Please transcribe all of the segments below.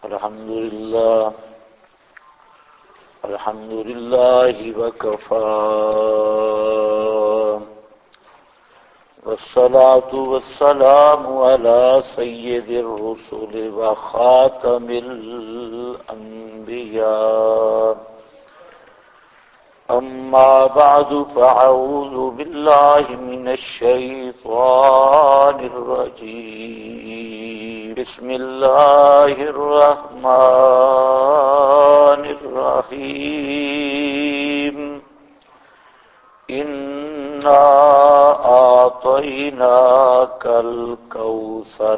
الحمد لله وكفى والصلاة والسلام على سيد الرسل وخاتم الأنبياء أما بعد فأعوذ بالله من الشيطان الرجيم بسم الله الرحمن الرحيم إنا أعطيناك الكوثر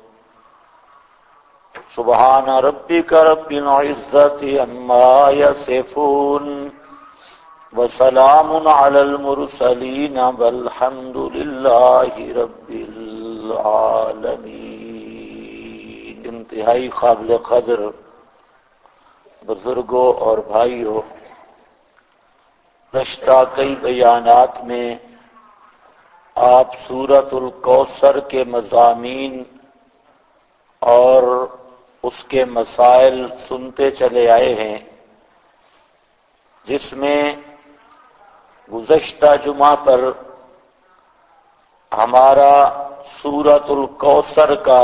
سبحان ربك رب العزة عما يصفون وسلام على المرسلين والحمد لله رب العالمين۔ انتہائی قابل قدر بزرگوں اور بھائیوں، گزشتہ کئی بیانات میں آپ سورۃ الکوثر کے مضامین اور اس کے مسائل سنتے چلے آئے ہیں، جس میں گزشتہ جمعہ پر ہمارا سورۃ الکوثر کا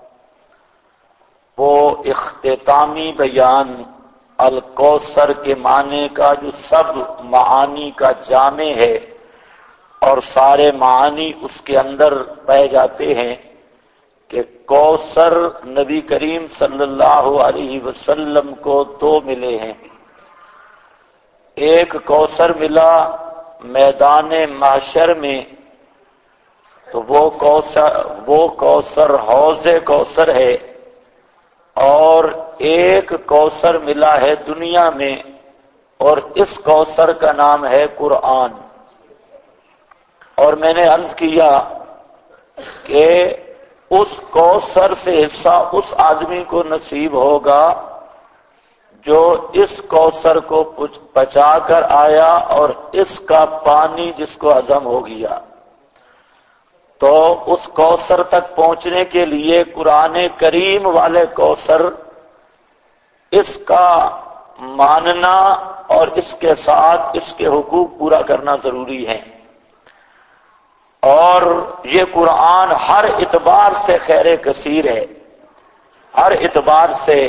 وہ اختتامی بیان الکوثر کے معنی کا جو سب معانی کا جامع ہے اور سارے معانی اس کے اندر پائے جاتے ہیں کہ کوثر نبی کریم صلی اللہ علیہ وسلم کو دو ملے ہیں۔ ایک کوثر ملا میدان محشر میں، تو وہ کوثر حوض کوثر ہے، اور ایک کوثر ملا ہے دنیا میں، اور اس کوثر کا نام ہے قرآن۔ اور میں نے عرض کیا کہ اس کوثر سے حصہ اس آدمی کو نصیب ہوگا جو اس کوثر کو پچا کر آیا اور اس کا پانی جس کو ہضم ہو گیا۔ تو اس کوثر تک پہنچنے کے لیے قرآن کریم والے کوثر، اس کا ماننا اور اس کے ساتھ اس کے حقوق پورا کرنا ضروری ہے۔ اور یہ قرآن ہر اعتبار سے خیر کثیر ہے، ہر اعتبار سے،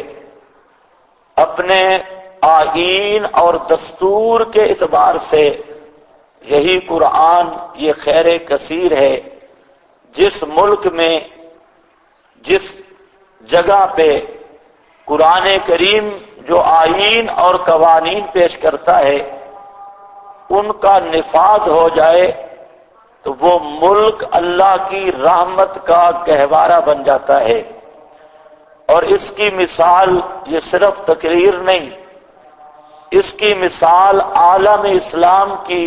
اپنے آئین اور دستور کے اعتبار سے یہی قرآن یہ خیر کثیر ہے۔ جس ملک میں جس جگہ پہ قرآن کریم جو آئین اور قوانین پیش کرتا ہے ان کا نفاذ ہو جائے تو وہ ملک اللہ کی رحمت کا گہوارہ بن جاتا ہے۔ اور اس کی مثال یہ صرف تقریر نہیں، اس کی مثال عالم اسلام کی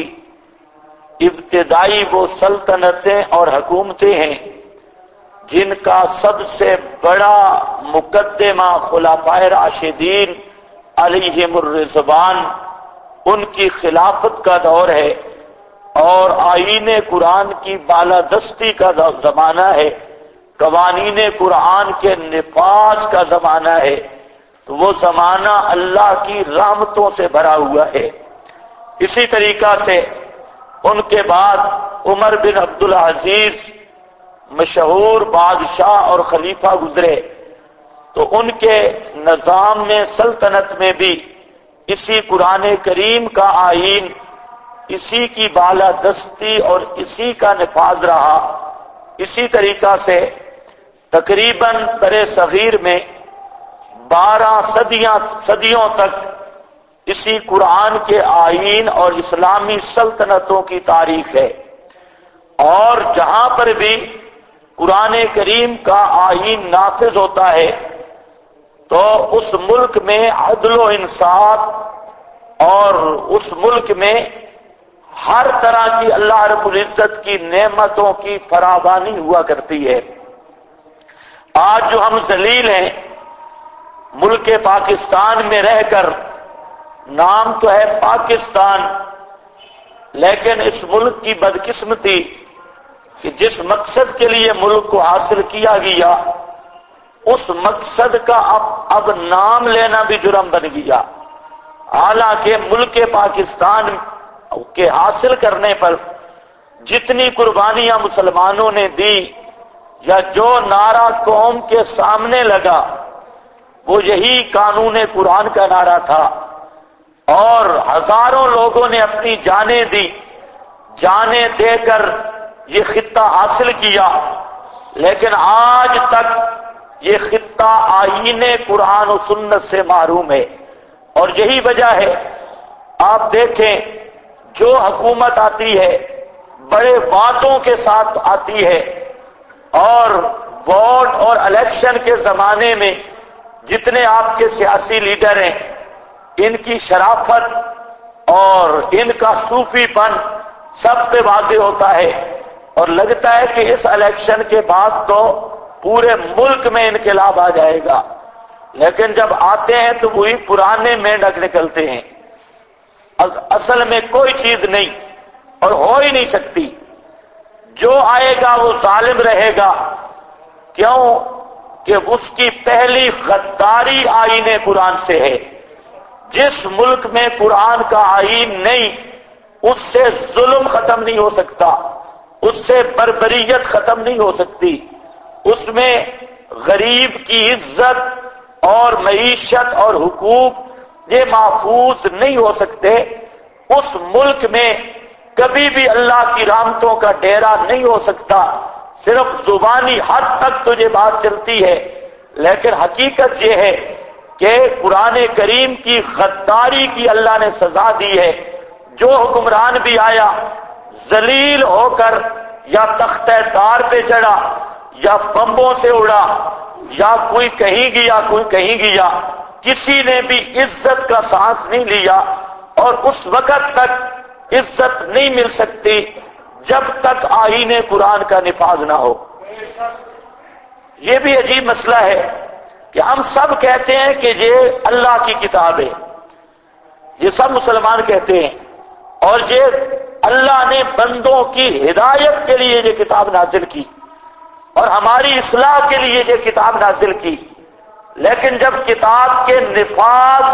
ابتدائی وہ سلطنتیں اور حکومتیں ہیں جن کا سب سے بڑا مقدمہ خلفائے راشدین علیہم الرضوان، ان کی خلافت کا دور ہے، اور آئین قرآن کی بالادستی کا زمانہ ہے، قوانین قرآن کے نفاذ کا زمانہ ہے۔ تو وہ زمانہ اللہ کی رحمتوں سے بھرا ہوا ہے۔ اسی طریقہ سے ان کے بعد عمر بن عبدالعزیز مشہور بادشاہ اور خلیفہ گزرے، تو ان کے نظام میں سلطنت میں بھی اسی قرآن کریم کا آئین، اسی کی بالادستی اور اسی کا نفاذ رہا۔ اسی طریقہ سے تقریباً برِ صغیر میں 12 صدیوں تک اسی قرآن کے آئین اور اسلامی سلطنتوں کی تاریخ ہے۔ اور جہاں پر بھی قرآن کریم کا آئین نافذ ہوتا ہے تو اس ملک میں عدل و انصاف اور اس ملک میں ہر طرح کی اللہ رب العزت کی نعمتوں کی فراوانی ہوا کرتی ہے۔ آج جو ہم ذلیل ہیں ملک پاکستان میں رہ کر، نام تو ہے پاکستان، لیکن اس ملک کی بدقسمتی کہ جس مقصد کے لیے ملک کو حاصل کیا گیا اس اس مقصد کا اب نام لینا بھی جرم بن گیا، حالانکہ ملک پاکستان کے حاصل کرنے پر جتنی قربانیاں مسلمانوں نے دی یا جو نعرہ قوم کے سامنے لگا وہ یہی قانون قرآن کا نعرہ تھا، اور ہزاروں لوگوں نے اپنی جانیں دی، جانیں دے کر یہ خطہ حاصل کیا، لیکن آج تک یہ خطہ آئین قرآن و سنت سے محروم ہے۔ اور یہی وجہ ہے، آپ دیکھیں جو حکومت آتی ہے بڑے وعدوں کے ساتھ آتی ہے، اور ووٹ اور الیکشن کے زمانے میں جتنے آپ کے سیاسی لیڈر ہیں ان کی شرافت اور ان کا صوفی پن سب پہ واضح ہوتا ہے، اور لگتا ہے کہ اس الیکشن کے بعد تو پورے ملک میں انقلاب آ جائے گا، لیکن جب آتے ہیں تو وہی پرانے مینڈک نکلتے ہیں، اصل میں کوئی چیز نہیں اور ہو ہی نہیں سکتی۔ جو آئے گا وہ ظالم رہے گا، کیوں کہ اس کی پہلی غداری آئین قرآن سے ہے۔ جس ملک میں قرآن کا آئین نہیں اس سے ظلم ختم نہیں ہو سکتا، اس سے بربریت ختم نہیں ہو سکتی، اس میں غریب کی عزت اور معیشت اور حقوق یہ محفوظ نہیں ہو سکتے، اس ملک میں کبھی بھی اللہ کی رحمتوں کا ڈیرا نہیں ہو سکتا۔ صرف زبانی حد تک تو یہ بات چلتی ہے، لیکن حقیقت یہ ہے کہ قرآن کریم کی غداری کی اللہ نے سزا دی ہے۔ جو حکمران بھی آیا ذلیل ہو کر یا تختہ دار پہ چڑھا یا بمبوں سے اڑا یا کوئی کہیں گیا کوئی کہیں گیا، کسی نے بھی عزت کا سانس نہیں لیا، اور اس وقت تک عزت نہیں مل سکتی جب تک آئین قرآن کا نفاذ نہ ہو۔ یہ بھی عجیب مسئلہ ہے کہ ہم سب کہتے ہیں کہ یہ اللہ کی کتاب ہے، یہ سب مسلمان کہتے ہیں، اور یہ اللہ نے بندوں کی ہدایت کے لیے یہ کتاب نازل کی اور ہماری اصلاح کے لیے یہ کتاب نازل کی، لیکن جب کتاب کے نفاذ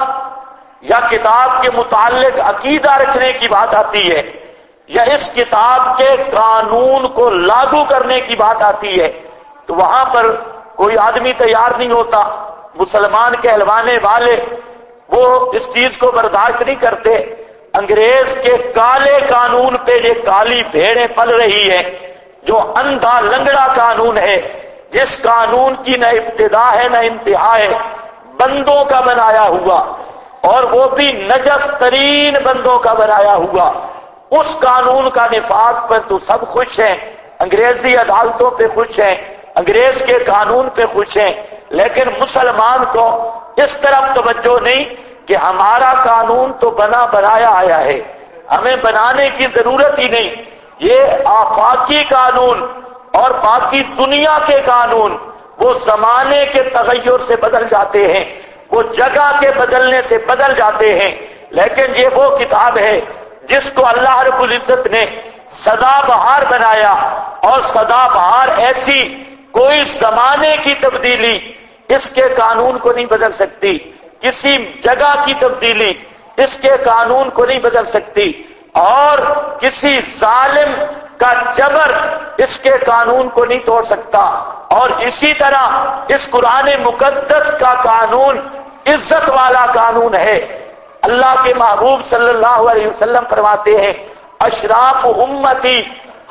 یا کتاب کے متعلق عقیدہ رکھنے کی بات آتی ہے یا اس کتاب کے قانون کو لاگو کرنے کی بات آتی ہے تو وہاں پر کوئی آدمی تیار نہیں ہوتا۔ مسلمان کہلوانے والے وہ اس چیز کو برداشت نہیں کرتے۔ انگریز کے کالے قانون پہ یہ کالی بھیڑیں پل رہی ہے، جو اندھا لنگڑا قانون ہے، جس قانون کی نہ ابتدا ہے نہ انتہا ہے، بندوں کا بنایا ہوا، اور وہ بھی نجس ترین بندوں کا بنایا ہوا۔ اس قانون کا نفاذ پر تو سب خوش ہیں، انگریزی عدالتوں پہ خوش ہیں، انگریز کے قانون پہ خوش ہیں، لیکن مسلمان کو اس طرف توجہ نہیں کہ ہمارا قانون تو بنا بنایا آیا ہے، ہمیں بنانے کی ضرورت ہی نہیں۔ یہ آفاقی قانون اور باقی دنیا کے قانون وہ زمانے کے تغیر سے بدل جاتے ہیں، وہ جگہ کے بدلنے سے بدل جاتے ہیں، لیکن یہ وہ کتاب ہے جس کو اللہ رب العزت نے سدا بہار بنایا، اور سدا بہار ایسی کوئی زمانے کی تبدیلی اس کے قانون کو نہیں بدل سکتی، کسی جگہ کی تبدیلی اس کے قانون کو نہیں بدل سکتی، اور کسی ظالم کا جبر اس کے قانون کو نہیں توڑ سکتا۔ اور اسی طرح اس قرآن مقدس کا قانون عزت والا قانون ہے۔ اللہ کے محبوب صلی اللہ علیہ وسلم فرماتے ہیں اشراف امتی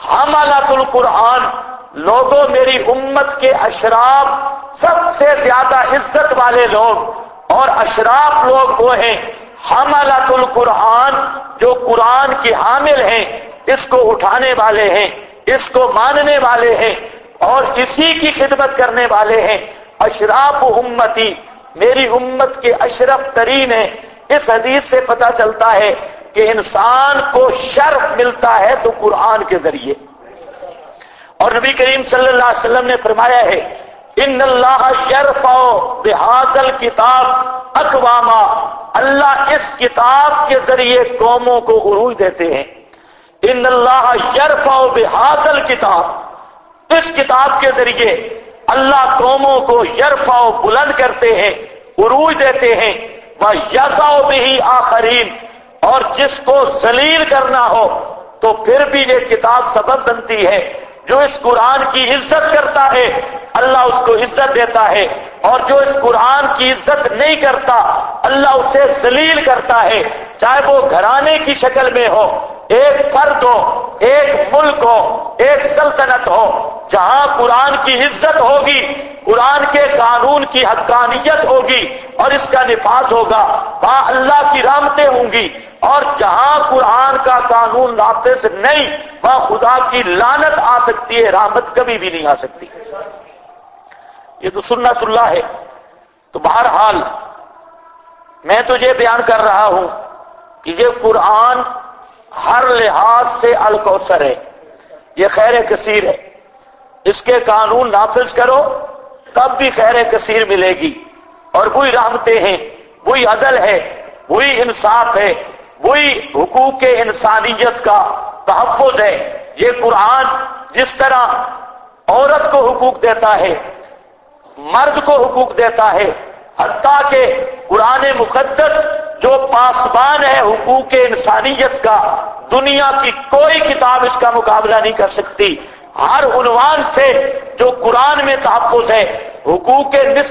حملۃ القرآن، لوگوں میری امت کے اشراف سب سے زیادہ عزت والے لوگ اور اشراف لوگ وہ ہیں حملۃ القرآن، جو قرآن کے حامل ہیں، اس کو اٹھانے والے ہیں، اس کو ماننے والے ہیں اور اسی کی خدمت کرنے والے ہیں۔ اشراف امتی، میری امت کے اشرف ترین ہیں۔ اس حدیث سے پتہ چلتا ہے کہ انسان کو شرف ملتا ہے تو قرآن کے ذریعے، اور نبی کریم صلی اللہ علیہ وسلم نے فرمایا ہے ان اللہ یرفع بہذا الکتاب اقواما، اللہ اس کتاب کے ذریعے قوموں کو عروج دیتے ہیں۔ ان اللہ یرفع بہذا الکتاب، اس کتاب کے ذریعے اللہ قوموں کو یرفع بلند کرتے ہیں، عروج دیتے ہیں، وَيَضَعُ بِهِ آخَرِينَ، اور جس کو ذلیل کرنا ہو تو پھر بھی یہ کتاب سبب بنتی ہے۔ جو اس قرآن کی عزت کرتا ہے اللہ اس کو عزت دیتا ہے، اور جو اس قرآن کی عزت نہیں کرتا اللہ اسے ذلیل کرتا ہے، چاہے وہ گھرانے کی شکل میں ہو، ایک فرد ہو، ایک ملک ہو، ایک سلطنت ہو۔ جہاں قرآن کی عزت ہوگی، قرآن کے قانون کی حقانیت ہوگی اور اس کا نفاذ ہوگا، وہاں اللہ کی رحمتیں ہوں گی، اور جہاں قرآن کا قانون نافذ نہیں وہاں خدا کی لعنت آ سکتی ہے، رحمت کبھی بھی نہیں آ سکتی۔ یہ تو سنت اللہ ہے۔ تو بہرحال میں تو یہ بیان کر رہا ہوں کہ یہ قرآن ہر لحاظ سے الکوثر ہے، یہ خیر کثیر ہے، اس کے قانون نافذ کرو تب بھی خیر کثیر ملے گی، اور وہی رحمتیں ہیں، وہی عدل ہے، وہی انصاف ہے، وہی حقوق انسانیت کا تحفظ ہے۔ یہ قرآن جس طرح عورت کو حقوق دیتا ہے، مرد کو حقوق دیتا ہے، حتیٰ کہ قرآن مقدس جو پاسبان ہے حقوق انسانیت کا، دنیا کی کوئی کتاب اس کا مقابلہ نہیں کر سکتی۔ ہر عنوان سے جو قرآن میں تحفظ ہے، حقوق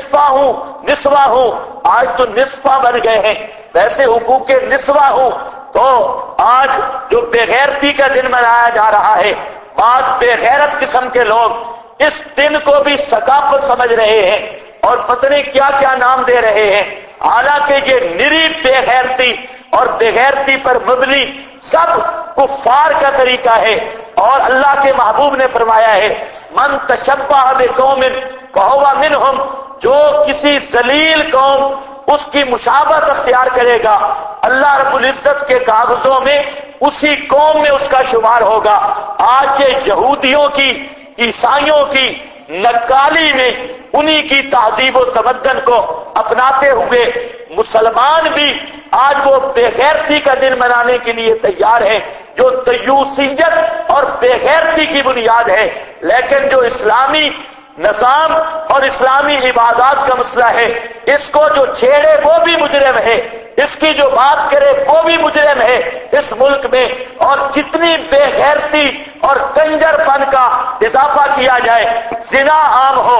نسواں ہوں، آج تو نسواں بن گئے ہیں، ویسے حقوق نسواں ہوں تو آج جو بے غیرتی کا دن منایا جا رہا ہے، بعض بے غیرت قسم کے لوگ اس دن کو بھی ثقافت سمجھ رہے ہیں اور پتہ نہیں کیا کیا نام دے رہے ہیں، حالانکہ یہ نری بے غیرتی اور بے غیرتی پر مبنی سب کفار کا طریقہ ہے۔ اور اللہ کے محبوب نے فرمایا ہے من تشبہ بقوم فہو منہم، جو کسی ذلیل قوم اس کی مشابہت اختیار کرے گا اللہ رب العزت کے کاغذوں میں اسی قوم میں اس کا شمار ہوگا۔ آج یہ یہودیوں کی، عیسائیوں کی نکالی میں انہی کی تہذیب و تمدن کو اپناتے ہوئے مسلمان بھی آج وہ بے غیرتی کا دن منانے کے لیے تیار ہیں جو دیوسیت اور بے غیرتی کی بنیاد ہے، لیکن جو اسلامی نظام اور اسلامی عبادات کا مسئلہ ہے اس کو جو چھیڑے وہ بھی مجرم ہے، اس کی جو بات کرے وہ بھی مجرم ہے اس ملک میں۔ اور جتنی بے غیرتی اور کنجر پن کا اضافہ کیا جائے، زنا عام ہو،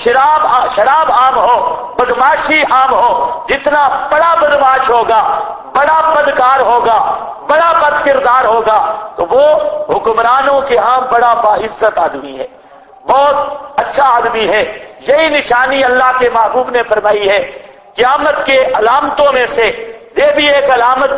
شراب عام ہو، بدماشی عام ہو، جتنا بڑا بدماش ہوگا، بڑا بدکار ہوگا، بڑا بد کردار ہوگا تو وہ حکمرانوں کے ہاں بڑا باعزت آدمی ہے، بہت اچھا آدمی ہے۔ یہی نشانی اللہ کے محبوب نے فرمائی ہے۔ قیامت کے علامتوں میں سے یہ بھی ایک علامت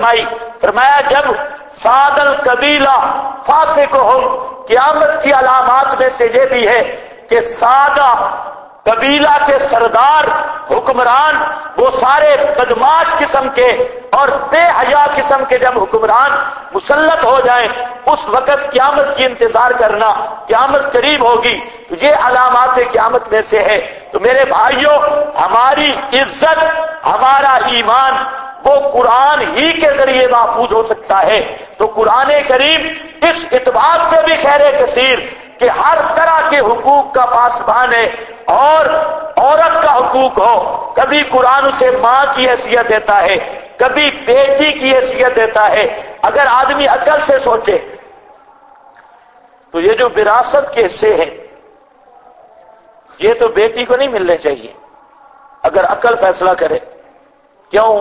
فرمایا جب سعد القبیلہ فاسقہم، قیامت کی علامات میں سے یہ بھی ہے کہ سادہ قبیلہ کے سردار حکمران وہ سارے بدماش قسم کے اور بے حیا قسم کے جب حکمران مسلط ہو جائیں اس وقت قیامت کی انتظار کرنا، قیامت قریب ہوگی۔ تو یہ علامات قیامت میں سے ہے۔ تو میرے بھائیوں، ہماری عزت، ہمارا ایمان وہ قرآن ہی کے ذریعے محفوظ ہو سکتا ہے۔ تو قرآن کریم اس اعتبار سے بھی خیر کثیر کہ ہر طرح کے حقوق کا پاسبان ہے، اور عورت کا حقوق ہو، کبھی قرآن اسے ماں کی حیثیت دیتا ہے، کبھی بیٹی کی حیثیت دیتا ہے۔ اگر آدمی عقل سے سوچے تو یہ جو وراثت کے حصے ہیں یہ تو بیٹی کو نہیں ملنے چاہیے اگر عقل فیصلہ کرے۔ کیوں؟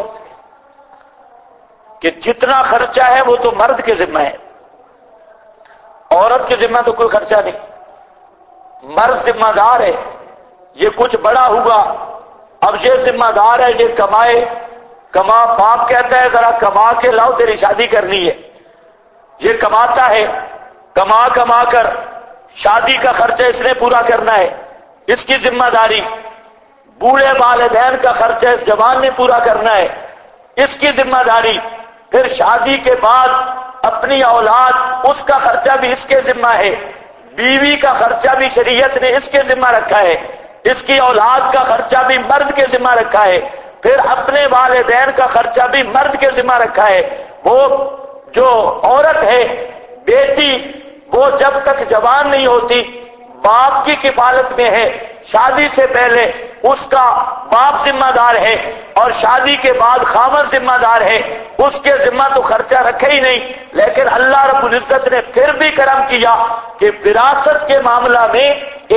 کہ جتنا خرچہ ہے وہ تو مرد کے ذمہ ہے، عورت کے ذمہ تو کوئی خرچہ نہیں، مرد ذمہ دار ہے۔ یہ کچھ بڑا ہوا اب یہ ذمہ دار ہے، یہ کمائے، باپ کہتا ہے ذرا کما کے لاؤ تیری شادی کرنی ہے، یہ کماتا ہے، کما کر شادی کا خرچہ اس نے پورا کرنا ہے، اس کی ذمہ داری۔ بوڑھے والدین کا خرچہ اس جوان نے پورا کرنا ہے، اس کی ذمہ داری۔ پھر شادی کے بعد اپنی اولاد، اس کا خرچہ بھی اس کے ذمہ ہے، بیوی کا خرچہ بھی شریعت نے اس کے ذمہ رکھا ہے، اس کی اولاد کا خرچہ بھی مرد کے ذمہ رکھا ہے، پھر اپنے والدین کا خرچہ بھی مرد کے ذمہ رکھا ہے۔ وہ جو عورت ہے، بیٹی، وہ جب تک جوان نہیں ہوتی باپ کی کفالت میں ہے، شادی سے پہلے اس کا باپ ذمہ دار ہے اور شادی کے بعد خاوند ذمہ دار ہے، اس کے ذمہ تو خرچہ رکھے ہی نہیں، لیکن اللہ رب العزت نے پھر بھی کرم کیا کہ وراثت کے معاملہ میں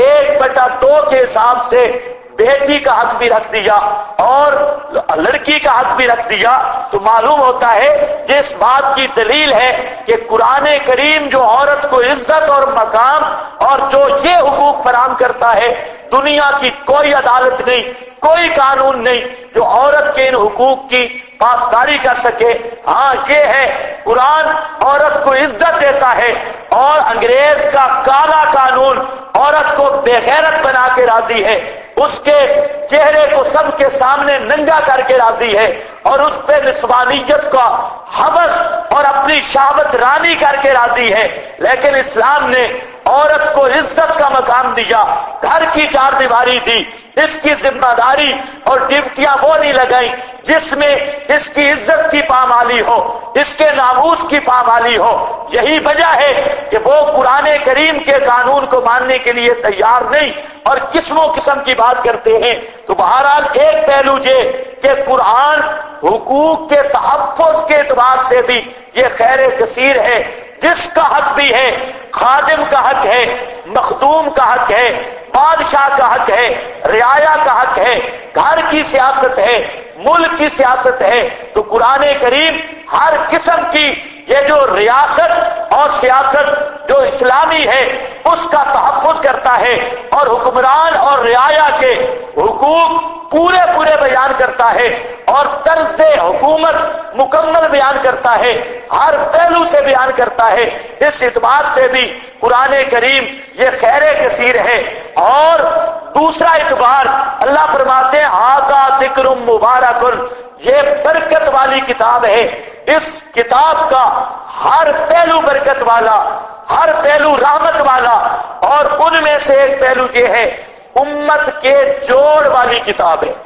1/2 کے حساب سے بیٹی کا حق بھی رکھ دیا اور لڑکی کا حق بھی رکھ دیا۔ تو معلوم ہوتا ہے جس بات کی دلیل ہے کہ قرآن کریم جو عورت کو عزت اور مقام اور جو یہ حقوق فراہم کرتا ہے، دنیا کی کوئی عدالت نہیں، کوئی قانون نہیں جو عورت کے ان حقوق کی پاسداری کر سکے۔ ہاں یہ ہے قرآن عورت کو عزت دیتا ہے اور انگریز کا کالا قانون عورت کو بے غیرت بنا کے راضی ہے، اس کے چہرے کو سب کے سامنے ننگا کر کے راضی ہے اور اس پہ نسوانیت کا ہوس اور اپنی شہوت رانی کر کے راضی ہے۔ لیکن اسلام نے عورت کو عزت کا مقام دیا، گھر کی چار دیواری دی، اس کی ذمہ داری اور ڈیوٹیاں وہ نہیں لگائیں جس میں اس کی عزت کی پامالی ہو، اس کے ناموس کی پامالی ہو۔ یہی وجہ ہے کہ وہ قرآن کریم کے قانون کو ماننے کے لیے تیار نہیں اور قسم و قسم کی بات کرتے ہیں۔ تو بہرحال ایک پہلو یہ کہ قرآن حقوق کے تحفظ کے اعتبار سے بھی یہ خیر کثیر ہے، جس کا حق بھی ہے، خادم کا حق ہے، مخدوم کا حق ہے، بادشاہ کا حق ہے، رعایا کا حق ہے، گھر کی سیاست ہے، ملک کی سیاست ہے۔ تو قرآن کریم ہر قسم کی یہ جو ریاست اور سیاست جو اسلامی ہے اس کا تحفظ کرتا ہے اور حکمران اور رعایا کے حقوق پورے بیان کرتا ہے اور طرز حکومت مکمل بیان کرتا ہے، ہر پہلو سے بیان کرتا ہے۔ اس اعتبار سے بھی قرآن کریم یہ خیر کثیر ہے۔ اور دوسرا اعتبار اللہ فرماتے ہیں ھذا ذکر مبارک، یہ برکت والی کتاب ہے، اس کتاب کا ہر پہلو برکت والا، ہر پہلو رحمت والا، اور ان میں سے ایک پہلو یہ ہے امت کے جوڑ والی کتاب ہے۔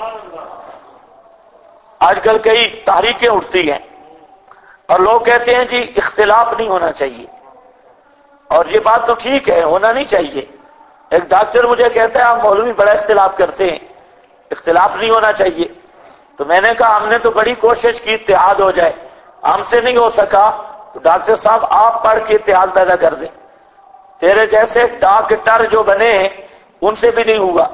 آج کل کئی تحریکیں اٹھتی ہیں اور لوگ کہتے ہیں جی اختلاف نہیں ہونا چاہیے، اور یہ بات تو ٹھیک ہے، ہونا نہیں چاہیے۔ ایک ڈاکٹر مجھے کہتا ہے آپ مولوی بڑا اختلاف کرتے ہیں، اختلاف نہیں ہونا چاہیے۔ تو میں نے کہا ہم نے تو بڑی کوشش کی اتحاد ہو جائے، ہم سے نہیں ہو سکا، تو ڈاکٹر صاحب آپ پڑھ کے اتحاد پیدا کر دیں، تیرے جیسے ڈاکٹر جو بنے ہیں ان سے بھی نہیں ہوگا۔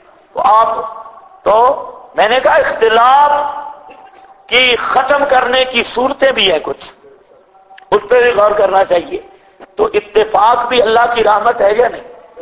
تو میں نے کہا اختلاف کی ختم کرنے کی صورتیں بھی ہیں کچھ، اس پہ بھی غور کرنا چاہیے۔ تو اتفاق بھی اللہ کی رحمت ہے یا نہیں؟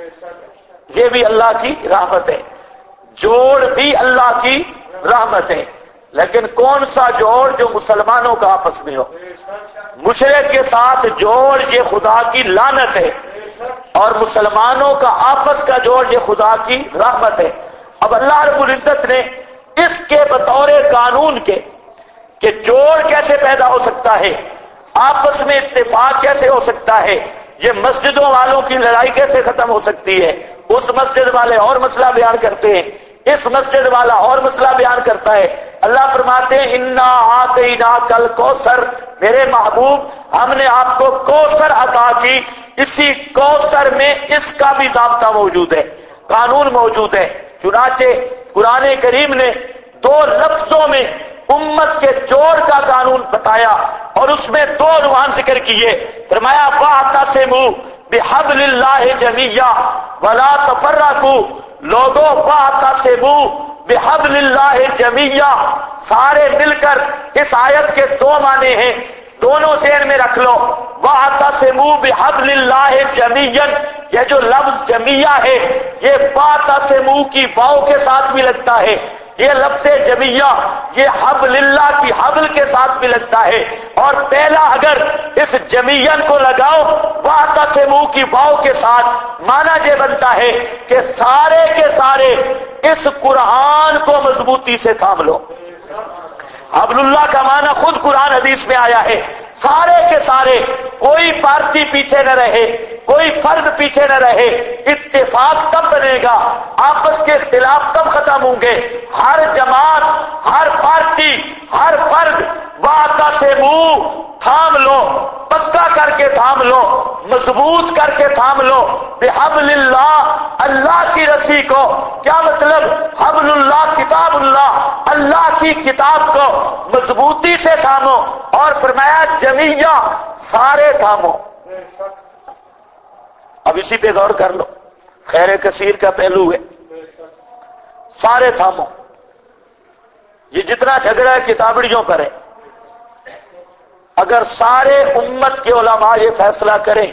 یہ بھی اللہ کی رحمت ہے، جوڑ بھی اللہ کی رحمت ہے، لیکن کون سا جوڑ جو مسلمانوں کا آپس میں ہو؟ مشرک کے ساتھ جوڑ یہ خدا کی لعنت ہے، اور مسلمانوں کا آپس کا جوڑ یہ خدا کی رحمت ہے۔ اب اللہ رب العزت نے اس کے بطور قانون کے کہ جوڑ کیسے پیدا ہو سکتا ہے، آپس میں اتفاق کیسے ہو سکتا ہے، یہ مسجدوں والوں کی لڑائی کیسے ختم ہو سکتی ہے، اس مسجد والے اور مسئلہ بیان کرتے ہیں، اس مسجد والا اور مسئلہ بیان کرتا ہے۔ اللہ فرماتے ہیں انا آتیناک الکوثر، میرے محبوب ہم نے آپ کو کوثر عطا کی، اسی کوثر میں اس کا بھی ضابطہ موجود ہے، قانون موجود ہے۔ چنانچہ قرآن کریم نے 2 لفظوں میں امت کے جوڑ کا قانون بتایا اور اس میں 2 عنوان ذکر کیے۔ فرمایا واعتصموا بحبل اللہ جمیعا ولا تفرقوا، لوگوں واعتصموا بحبل اللہ جمیعا، سارے مل کر، اس آیت کے 2 معنی ہیں، دونوں ذہن میں رکھ لو۔ واعتصموا بحبل اللہ جمیعا، یہ جو لفظ جمیعہ ہے یہ واعتصموا کی واو کے ساتھ بھی لگتا ہے، یہ لفظ جمیعہ یہ حبل اللہ کی حبل کے ساتھ بھی لگتا ہے، اور پہلا اگر اس جمیعن کو لگاؤ واعتصموا کی واو کے ساتھ، معنی یہ بنتا ہے کہ سارے کے سارے اس قرآن کو مضبوطی سے تھام لو۔ حبل اللہ کا معنی خود قرآن حدیث میں آیا ہے، سارے کے سارے، کوئی پارٹی پیچھے نہ رہے، کوئی فرد پیچھے نہ رہے، اتفاق تب بنے گا، آپس کے اختلاف تب ختم ہوں گے، ہر جماعت، ہر پارٹی، ہر فرد واعتصموا تھام لو، پکا کر کے تھام لو، مضبوط کر کے تھام لو، بحبل اللہ، اللہ کی رسی کو۔ کیا مطلب؟ حبل اللہ کتاب اللہ، اللہ کی کتاب کو مضبوطی سے تھامو، اور فرمایا جمیعہ، سارے تھامو۔ اب اسی پہ غور کر لو، خیر کثیر کا پہلو ہے، سارے تھامو۔ یہ جتنا جھگڑا ہے کتابڑیوں پر ہے، اگر سارے امت کے علماء یہ فیصلہ کریں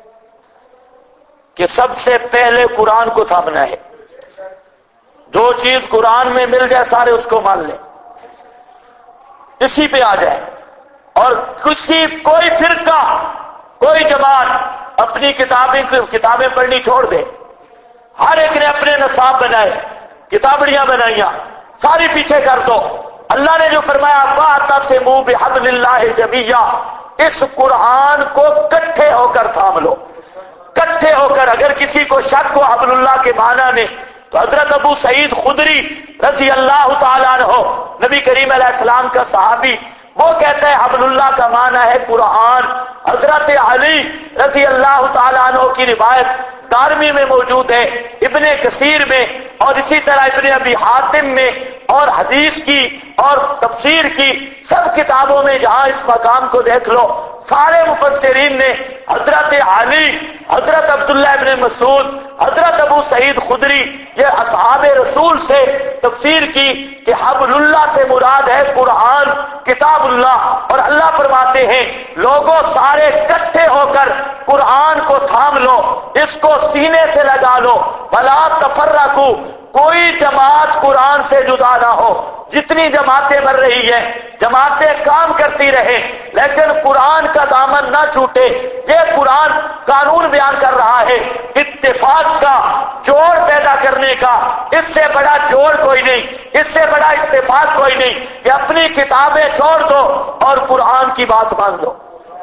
کہ سب سے پہلے قرآن کو تھامنا ہے، جو چیز قرآن میں مل جائے سارے اس کو مان لیں، اسی پہ آ جائے، اور کوئی فرقہ، کوئی جماعت اپنی کتابیں پڑھنی چھوڑ دے، ہر ایک نے اپنے نصاب بنائے، کتابڑیاں بنائیاں، ساری پیچھے کر دو۔ اللہ نے جو فرمایا واعتصموا بحبل اللہ جمیعا، اس قرآن کو کٹھے ہو کر تھام لو، کٹھے ہو کر۔ اگر کسی کو شک ہو حبل اللہ کے معنی میں تو حضرت ابو سعید خدری رضی اللہ تعالیٰ عنہ، نبی کریم علیہ السلام کا صحابی، وہ کہتا ہے حبل اللہ کا معنی ہے قرآن۔ حضرت علی رضی اللہ تعالیٰ عنہ کی روایت دارمی میں موجود ہے، ابن کثیر میں، اور اسی طرح ابن ابی حاتم میں، اور حدیث کی اور تفسیر کی سب کتابوں میں جہاں اس مقام کو دیکھ لو، سارے مفسرین نے حضرت علی، حضرت عبداللہ ابن مسعود، حضرت ابو سعید خدری، یہ اصحاب رسول سے تفسیر کی کہ حبل اللہ سے مراد ہے قرآن، کتاب اللہ۔ اور اللہ فرماتے ہیں لوگوں سارے کٹھے ہو کر قرآن کو تھام لو، اس کو سینے سے لگا لو، ولا تفرقوا، کوئی جماعت قرآن سے جدا نہ ہو۔ جتنی جماعتیں بن رہی ہیں، جماعتیں کام کرتی رہیں، لیکن قرآن کا دامن نہ چھوٹے۔ یہ قرآن قانون بیان کر رہا ہے اتفاق کا، جوڑ پیدا کرنے کا۔ اس سے بڑا جوڑ کوئی نہیں، اس سے بڑا اتفاق کوئی نہیں کہ اپنی کتابیں چھوڑ دو اور قرآن کی بات مان لو۔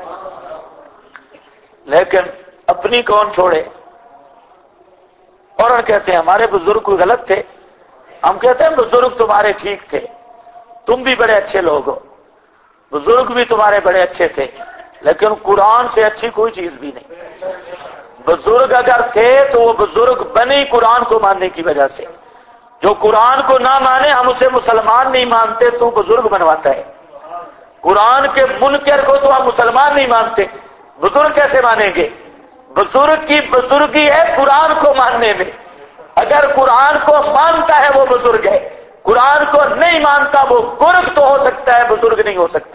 لیکن اپنی کون چھوڑے؟ اور ہم کہتے ہیں ہمارے بزرگ کوئی غلط تھے، ہم کہتے ہیں بزرگ تمہارے ٹھیک تھے، تم بھی بڑے اچھے لوگ ہو، بزرگ بھی تمہارے بڑے اچھے تھے، لیکن قرآن سے اچھی کوئی چیز بھی نہیں۔ بزرگ اگر تھے تو وہ بزرگ بنے قرآن کو ماننے کی وجہ سے۔ جو قرآن کو نہ مانے ہم اسے مسلمان نہیں مانتے، تو بزرگ بنواتا ہے۔ قرآن کے منکر کو تو ہم مسلمان نہیں مانتے، بزرگ کیسے مانیں گے؟ بزرگ کی بزرگی ہے قرآن کو ماننے میں۔ اگر قرآن کو مانتا ہے وہ بزرگ ہے، قرآن کو نہیں مانتا وہ گرگ تو ہو سکتا ہے، بزرگ نہیں ہو سکتا۔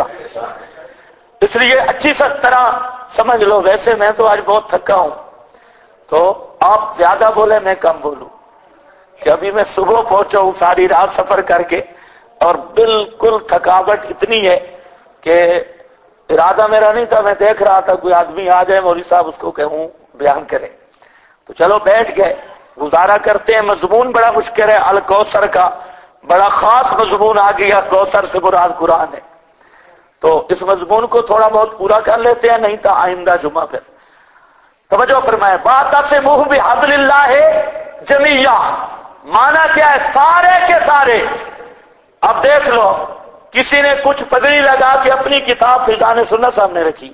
اس لیے اچھی طرح سمجھ لو۔ ویسے میں تو آج بہت تھکا ہوں، تو آپ زیادہ بولے میں کم بولوں، کہ ابھی میں صبح پہنچا ہوں ساری رات سفر کر کے، اور بالکل تھکاوٹ اتنی ہے کہ ارادہ میرا نہیں تھا، میں دیکھ رہا تھا کوئی آدمی آ جائے مولوی صاحب اس کو کہوں بیان کرے، تو چلو بیٹھ گئے، گزارا کرتے ہیں۔ مضمون بڑا مشکل ہے، الکوثر کا بڑا خاص مضمون آ گیا، کوثر سے مراد قرآن ہے، تو اس مضمون کو تھوڑا بہت پورا کر لیتے ہیں، نہیں تو آئندہ جمعہ پھر۔ توجہ فرمائے، واعتصموا بحبل اللہ جمیعا، مانا کیا ہے؟ سارے کے سارے۔ اب دیکھ لو، کسی نے کچھ پگڑی لگا کے اپنی کتاب فضان سنت سامنے رکھی،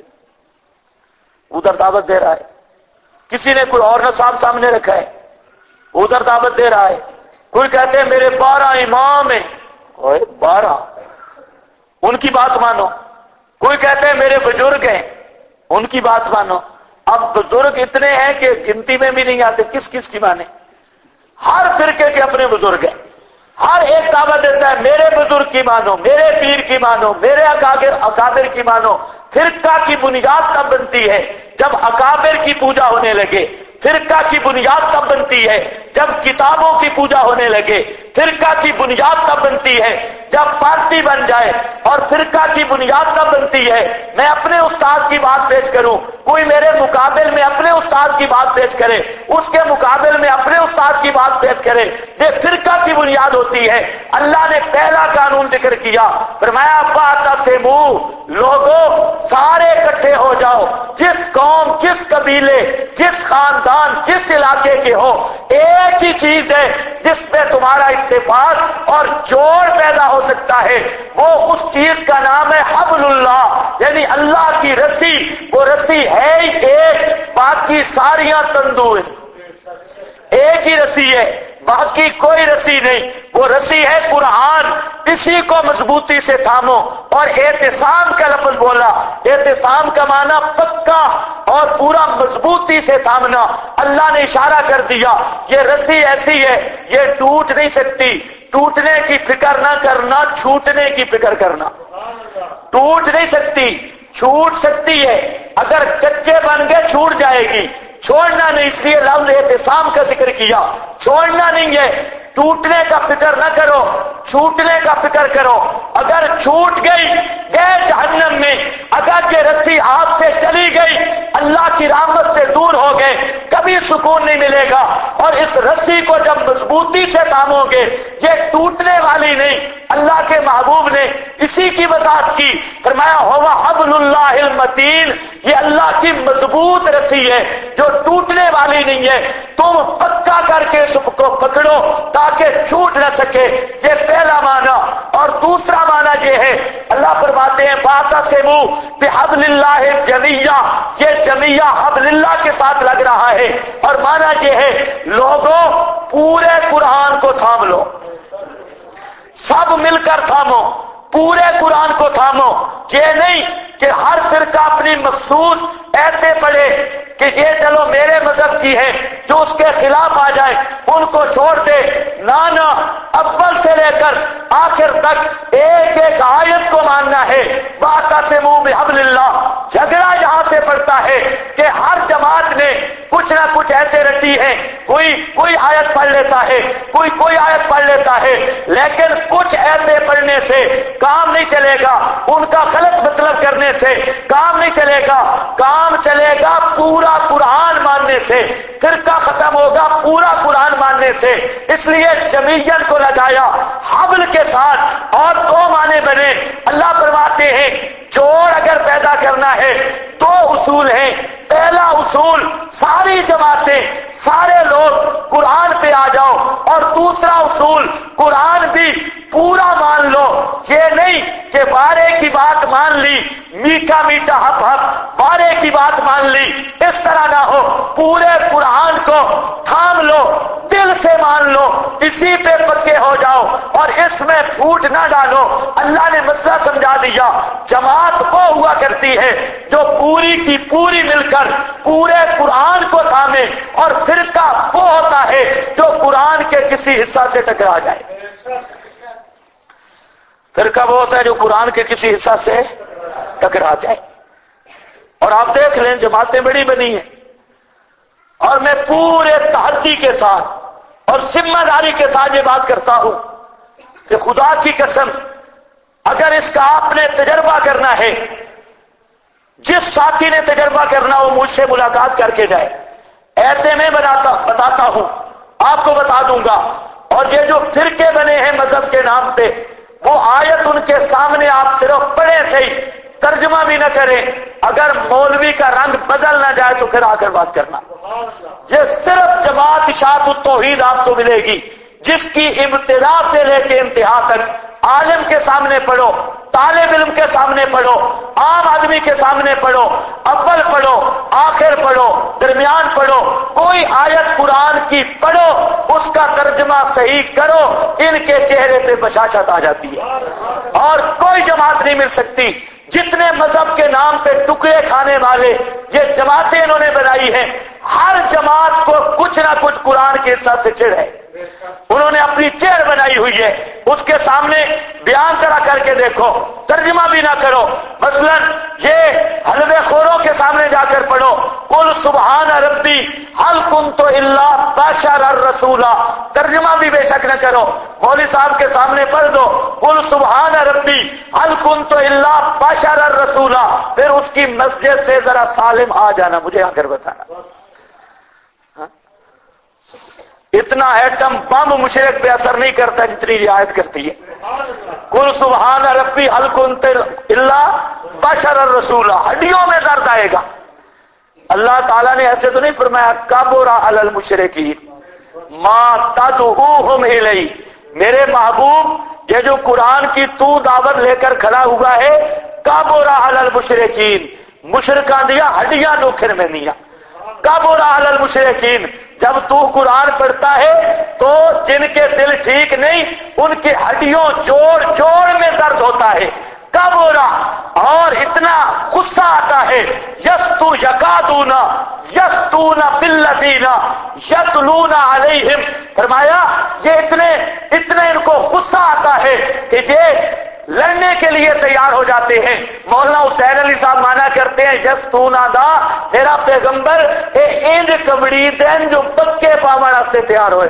ادھر دعوت دے رہا ہے۔ کسی نے کوئی اور نصاب سامنے رکھا ہے، ادھر دعوت دے رہا ہے۔ کوئی کہتے ہیں میرے 12 امام ہیں، 12 ان کی بات مانو۔ کوئی کہتے ہیں میرے بزرگ ہیں، ان کی بات مانو۔ اب بزرگ اتنے ہیں کہ گنتی میں بھی نہیں آتے، کس کس کی مانے؟ ہر فرقے کے اپنے بزرگ ہیں، ہر ایک دعوت دیتا ہے میرے بزرگ کی مانو، میرے پیر کی مانو، میرے اکابر کی مانو۔ فرقہ کی بنیاد تب بنتی ہے جب اکابر کی پوجا ہونے لگے، فرقہ کی بنیاد تب بنتی ہے جب کتابوں کی پوجا ہونے لگے، فرقہ کی بنیاد تب بنتی ہے جب پارٹی بن جائے، اور فرقہ کی بنیاد تب بنتی ہے میں اپنے استاد کی بات پیش کروں، کوئی میرے مقابل میں اپنے استاد کی بات پیش کرے، اس کے مقابل میں اپنے استاد کی بات پیش کرے۔ یہ فرقہ کی بنیاد ایجاد ہوتی ہے، اللہ نے پہلا قانون ذکر کیا، فرمایا فاعتصموا، لوگوں سارے اکٹھے ہو جاؤ، جس قوم، جس قبیلے، جس خاندان، جس علاقے کے ہو، ایک ہی چیز ہے جس پہ تمہارا اتفاق اور جوڑ پیدا ہو سکتا ہے، وہ اس چیز کا نام ہے حبل اللہ، یعنی اللہ کی رسی۔ وہ رسی ہے ہی ایک، باقی ساریاں تندور، ایک ہی رسی ہے، باقی کوئی رسی نہیں، وہ رسی ہے قرآن، اسی کو مضبوطی سے تھامو۔ اور اعتصام کا لفظ بولا، اعتصام کا معنی پکا اور پورا مضبوطی سے تھامنا۔ اللہ نے اشارہ کر دیا یہ رسی ایسی ہے، یہ ٹوٹ نہیں سکتی، ٹوٹنے کی فکر نہ کرنا، چھوٹنے کی فکر کرنا۔ ٹوٹ نہیں سکتی، چھوٹ سکتی ہے، اگر کچے بن گئے چھوٹ جائے گی، چھوڑنا نہیں، اس لیے لفظ اعتصام کا ذکر کیا، چھوڑنا نہیں ہے، ٹوٹنے کا فکر نہ کرو، چھوٹنے کا فکر کرو۔ اگر چھوٹ گئی گئے جہنم میں، اگر یہ رسی ہاتھ سے چلی گئی اللہ کی رحمت سے دور ہو گئے، کبھی سکون نہیں ملے گا۔ اور اس رسی کو جب مضبوطی سے تھامو گے یہ ٹوٹنے والی نہیں۔ اللہ کے محبوب نے اسی کی وضاحت کی، فرمایا ہوا حبل اللہ المتین، یہ اللہ کی مضبوط رسی ہے جو ٹوٹنے والی نہیں ہے، تم پکا کر کے اس کو پکڑو تاکہ چھوٹ نہ سکے۔ یہ پہلا معنی۔ اور دوسرا معنی یہ ہے، اللہ فرماتے ہیں فاعتصموا بحبل اللہ جمیعا، یہ جمیعا حبل اللہ کے ساتھ لگ رہا ہے، اور معنی یہ ہے لوگوں پورے قرآن کو تھام لو، سب مل کر تھامو، پورے قرآن کو تھامو۔ یہ نہیں کہ ہر فرقہ اپنی مخصوص ایتیں پڑھے کہ یہ چلو میرے مذہب کی ہے، جو اس کے خلاف آ جائے ان کو چھوڑ دے، نہ، اول سے لے کر آخر تک ایک ایک آیت کو ماننا ہے۔ واعتصموا بحبل اللہ، جھگڑا یہاں سے پڑتا ہے کہ ہر جماعت نے کچھ نہ کچھ ایتیں رٹی ہیں، کوئی آیت پڑھ لیتا ہے، کوئی آیت پڑھ لیتا ہے، لیکن کچھ ایتیں پڑھنے سے کام نہیں چلے گا، ان کا غلط مطلب کرنے سے کام نہیں چلے گا، کام چلے گا پورا قرآن ماننے سے، فرقہ ختم ہوگا پورا قرآن ماننے سے۔ اس لیے جمیعت کو لگایا حبل کے ساتھ، اور دو معنی بنے۔ اللہ فرماتے ہیں جوڑ اگر پیدا کرنا ہے دو اصول ہیں، پہلا اصول ساری جماعتیں، سارے لوگ قرآن پہ آ جاؤ، اور دوسرا اصول قرآن بھی پورا مان لو۔ یہ نہیں کہ بارے کی بات مان لی، میٹھا میٹھا ہپ ہپ، بارے کی بات مان لی، اس طرح نہ ہو، پورے قرآن کو تھام لو، دل سے مان لو، اسی پہ پکے ہو جاؤ، اور اس میں پھوٹ نہ ڈالو۔ اللہ نے مسئلہ سمجھا دیا، جماعت وہ ہوا کرتی ہے جو پوری کی پوری مل کر پورے قرآن کو تھامے، اور فرقہ وہ ہوتا ہے جو قرآن کے کسی حصہ سے ٹکرا جائے۔ فرقہ وہ ہوتا ہے جو قرآن کے کسی حصہ سے ٹکرا جائے۔ اور آپ دیکھ لیں جماعتیں بڑی بنی ہیں، اور میں پورے تحدی کے ساتھ اور ذمہ داری کے ساتھ یہ بات کرتا ہوں کہ خدا کی قسم اگر اس کا آپ نے تجربہ کرنا ہے، جس ساتھی نے تجربہ کرنا ہو مجھ سے ملاقات کر کے جائے، ایسے میں بتاتا ہوں، آپ کو بتا دوں گا۔ اور یہ جو فرقے بنے ہیں مذہب کے نام پہ، وہ آیت ان کے سامنے آپ صرف پڑھے صحیح، ترجمہ بھی نہ کریں، اگر مولوی کا رنگ بدل نہ جائے تو پھر آ کر بات کرنا۔ یہ صرف جماعت اشاعت التوحید آپ کو ملے گی، جس کی ابتدا سے لے کے انتہا تک عالم کے سامنے پڑھو، طالب علم کے سامنے پڑھو، عام آدمی کے سامنے پڑھو، اول پڑھو، آخر پڑھو، درمیان پڑھو، کوئی آیت قرآن کی پڑھو، اس کا ترجمہ صحیح کرو، ان کے چہرے پہ بشاشت آ جاتی ہے۔ اور کوئی جماعت نہیں مل سکتی۔ جتنے مذہب کے نام پہ ٹکڑے کھانے والے یہ جماعتیں انہوں نے بنائی ہیں، ہر جماعت کو کچھ نہ کچھ قرآن کے حصہ سے چڑ ہے، انہوں نے اپنی چیڑ بنائی ہوئی ہے، اس کے سامنے بیان ذرا کر کے دیکھو، ترجمہ بھی نہ کرو۔ مثلا یہ حلوے خوروں کے سامنے جا کر پڑھو، قل سبحان ربی هل كنت الا بشرا رسولا، ترجمہ بھی بے شک نہ کرو، مولوی صاحب کے سامنے پڑھ دو قل سبحان ربی هل كنت الا بشرا رسولا، پھر اس کی مسجد سے ذرا سالم آ جانا، مجھے آ کر بتانا۔ اتنا ایٹم بم مشرک پہ اثر نہیں کرتا جتنی رعایت کرتی ہے. قل سبحان ربی هل كنت الا بشر الرسول. ہڈیوں میں درد آئے گا. اللہ تعالیٰ نے ایسے تو نہیں فرمایا کبر علی المشرکین ما تدعوہم الیہ. میرے محبوب یہ جو قرآن کی تو دعوت لے کر کھڑا ہوا ہے کبر علی المشرکین مشرکان دیا ہڈیاں نوکھر میں دیا. کبر علی المشرکین جب تو قرآن پڑھتا ہے تو جن کے دل ٹھیک نہیں ان کی ہڈیوں جوڑ جوڑ میں درد ہوتا ہے. کبرا اور اتنا غصہ آتا ہے. یستو یکادونا یستونا بالذین یتلون علیہم. فرمایا یہ اتنے ان کو غصہ آتا ہے کہ یہ لڑنے کے لیے تیار ہو جاتے ہیں. مولانا حسین علی صاحب مانا کرتے ہیں یستونا دا میرا پیغمبر اینج کبڑی دین جو پکے پاوڑا سے تیار ہوئے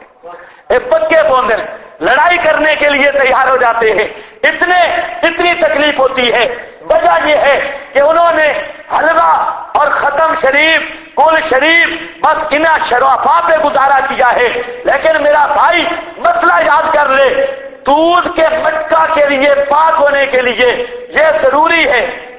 اے پکے پوندن لڑائی کرنے کے لیے تیار ہو جاتے ہیں. اتنی تکلیف ہوتی ہے. وجہ یہ ہے کہ انہوں نے حلوہ اور ختم شریف کل شریف بس انہاں شرافا پہ گزارا کیا ہے. لیکن میرا بھائی مسئلہ یاد کر لے دودھ کے مٹکا کے لیے پاک ہونے کے لیے یہ ضروری ہے.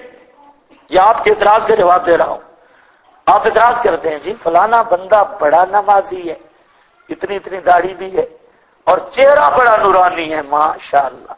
یہ آپ کے اعتراض کا جواب دے رہا ہوں. آپ اعتراض کرتے ہیں جی فلانا بندہ بڑا نمازی ہے اتنی داڑھی بھی ہے اور چہرہ بڑا نورانی ہے ماشاءاللہ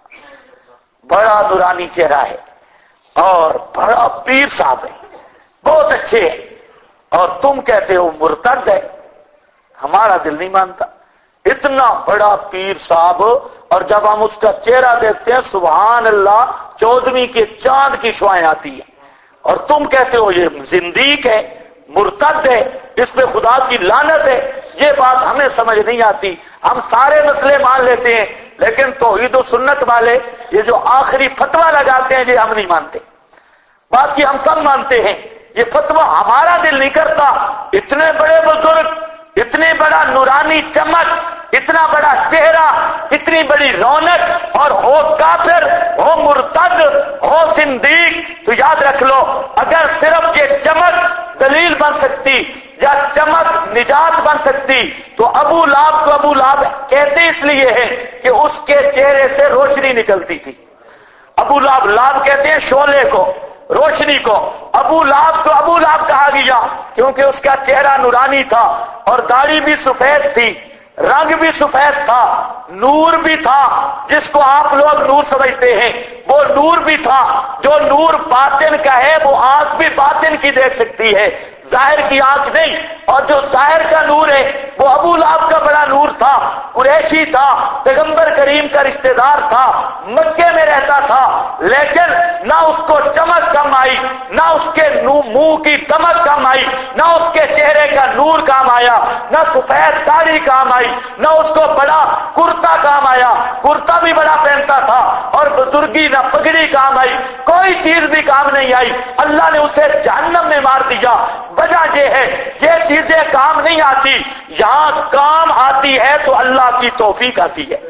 بڑا نورانی چہرہ ہے اور بڑا پیر صاحب ہے بہت اچھے ہیں اور تم کہتے ہو مرتد ہے. ہمارا دل نہیں مانتا. اتنا بڑا پیر صاحب اور جب ہم اس کا چہرہ دیکھتے ہیں سبحان اللہ 14ویں کے چاند کی شعائیں آتی ہیں اور تم کہتے ہو یہ زندیق ہے مرتد ہے اس پہ خدا کی لعنت ہے. یہ بات ہمیں سمجھ نہیں آتی. ہم سارے مسئلے مان لیتے ہیں لیکن توحید و سنت والے یہ جو آخری فتویٰ لگاتے ہیں یہ ہم نہیں مانتے. باقی ہم سب مانتے ہیں. یہ فتویٰ ہمارا دل نہیں کرتا. اتنے بڑے بزرگ اتنے بڑا نورانی چمک اتنا بڑا چہرہ اتنی بڑی رونق اور ہو کافر ہو مرتد ہو زندیق تو یاد رکھ لو اگر صرف یہ چمک دلیل بن سکتی یا چمک نجات بن سکتی تو ابو لہب کو ابو لہب کہتے اس لیے ہے کہ اس کے چہرے سے روشنی نکلتی تھی. ابو لہب کہتے ہیں شعلے کو روشنی کو. ابو لہب کو ابو لہب کہا گیا کیونکہ اس کا چہرہ نورانی تھا اور داڑھی بھی سفید تھی رنگ بھی سفید تھا نور بھی تھا جس کو آپ لوگ نور سمجھتے ہیں وہ نور بھی تھا. جو نور باطن کا ہے وہ آنکھ بھی باطن کی دیکھ سکتی ہے ظاہر کی آنکھ نہیں. اور جو ظاہر کا نور ہے وہ ابو لہب کا بڑا نور تھا. قریشی تھا پیغمبر کریم کا رشتہ دار تھا مکے میں رہتا تھا لیکن نہ اس کو چمک کم آئی نہ اس کے منہ کی دمک کم آئی نہ اس کے چہرے کا نور کام آیا نہ سفید داڑھی کام آئی نہ اس کو بڑا کرتا کام آیا. کرتا بھی بڑا پہنتا تھا اور بزرگی نہ پگڑی کام آئی کوئی چیز بھی کام نہیں آئی. اللہ نے اسے جہنم میں مار دیا. وجہ یہ ہے یہ چیزیں کام نہیں آتی. یہاں کام آتی ہے تو اللہ کی توفیق آتی ہے.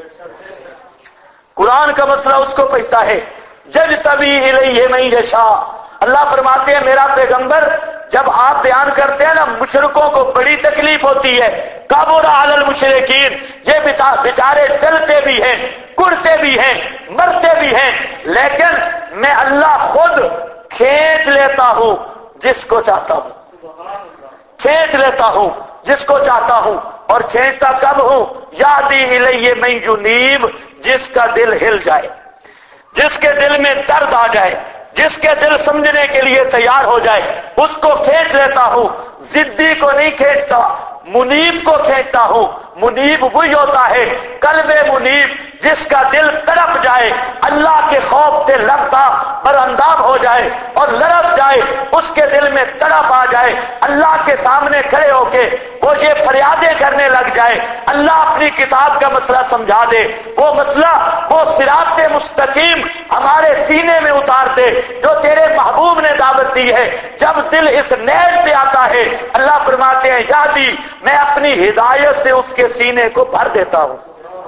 قرآن کا مسئلہ اس کو پہنچتا ہے جج تبی الیہ من یشاء. اللہ فرماتے ہیں میرا پیغمبر جب آپ بیان کرتے ہیں نا مشرکوں کو بڑی تکلیف ہوتی ہے. کبر علی المشرکین یہ بیچارے چلتے بھی ہیں کڑتے بھی ہیں مرتے بھی ہیں لیکن میں اللہ خود کھینچ لیتا ہوں جس کو چاہتا ہوں کھینچ لیتا ہوں جس کو چاہتا ہوں. اور کھینچتا کب ہوں یادی الیہ من یونیب جس کا دل ہل جائے جس کے دل میں درد آ جائے جس کے دل سمجھنے کے لیے تیار ہو جائے اس کو کھینچ لیتا ہوں. ضدی کو نہیں کھینچتا منیب کو کھینچتا ہوں. منیب وہی ہوتا ہے قلب منیب جس کا دل تڑپ جائے اللہ کے خوف سے لرزا برانداب ہو جائے اور لرز جائے اس کے دل میں تڑپ آ جائے اللہ کے سامنے کھڑے ہو کے وہ یہ فریادیں کرنے لگ جائے اللہ اپنی کتاب کا مسئلہ سمجھا دے. وہ مسئلہ وہ صراط مستقیم ہمارے سینے میں اتار دے جو تیرے محبوب نے دعوت دی ہے. جب دل اس نیز پہ آتا ہے اللہ فرماتے ہیں یادی میں اپنی ہدایت سے اس کے سینے کو بھر دیتا ہوں.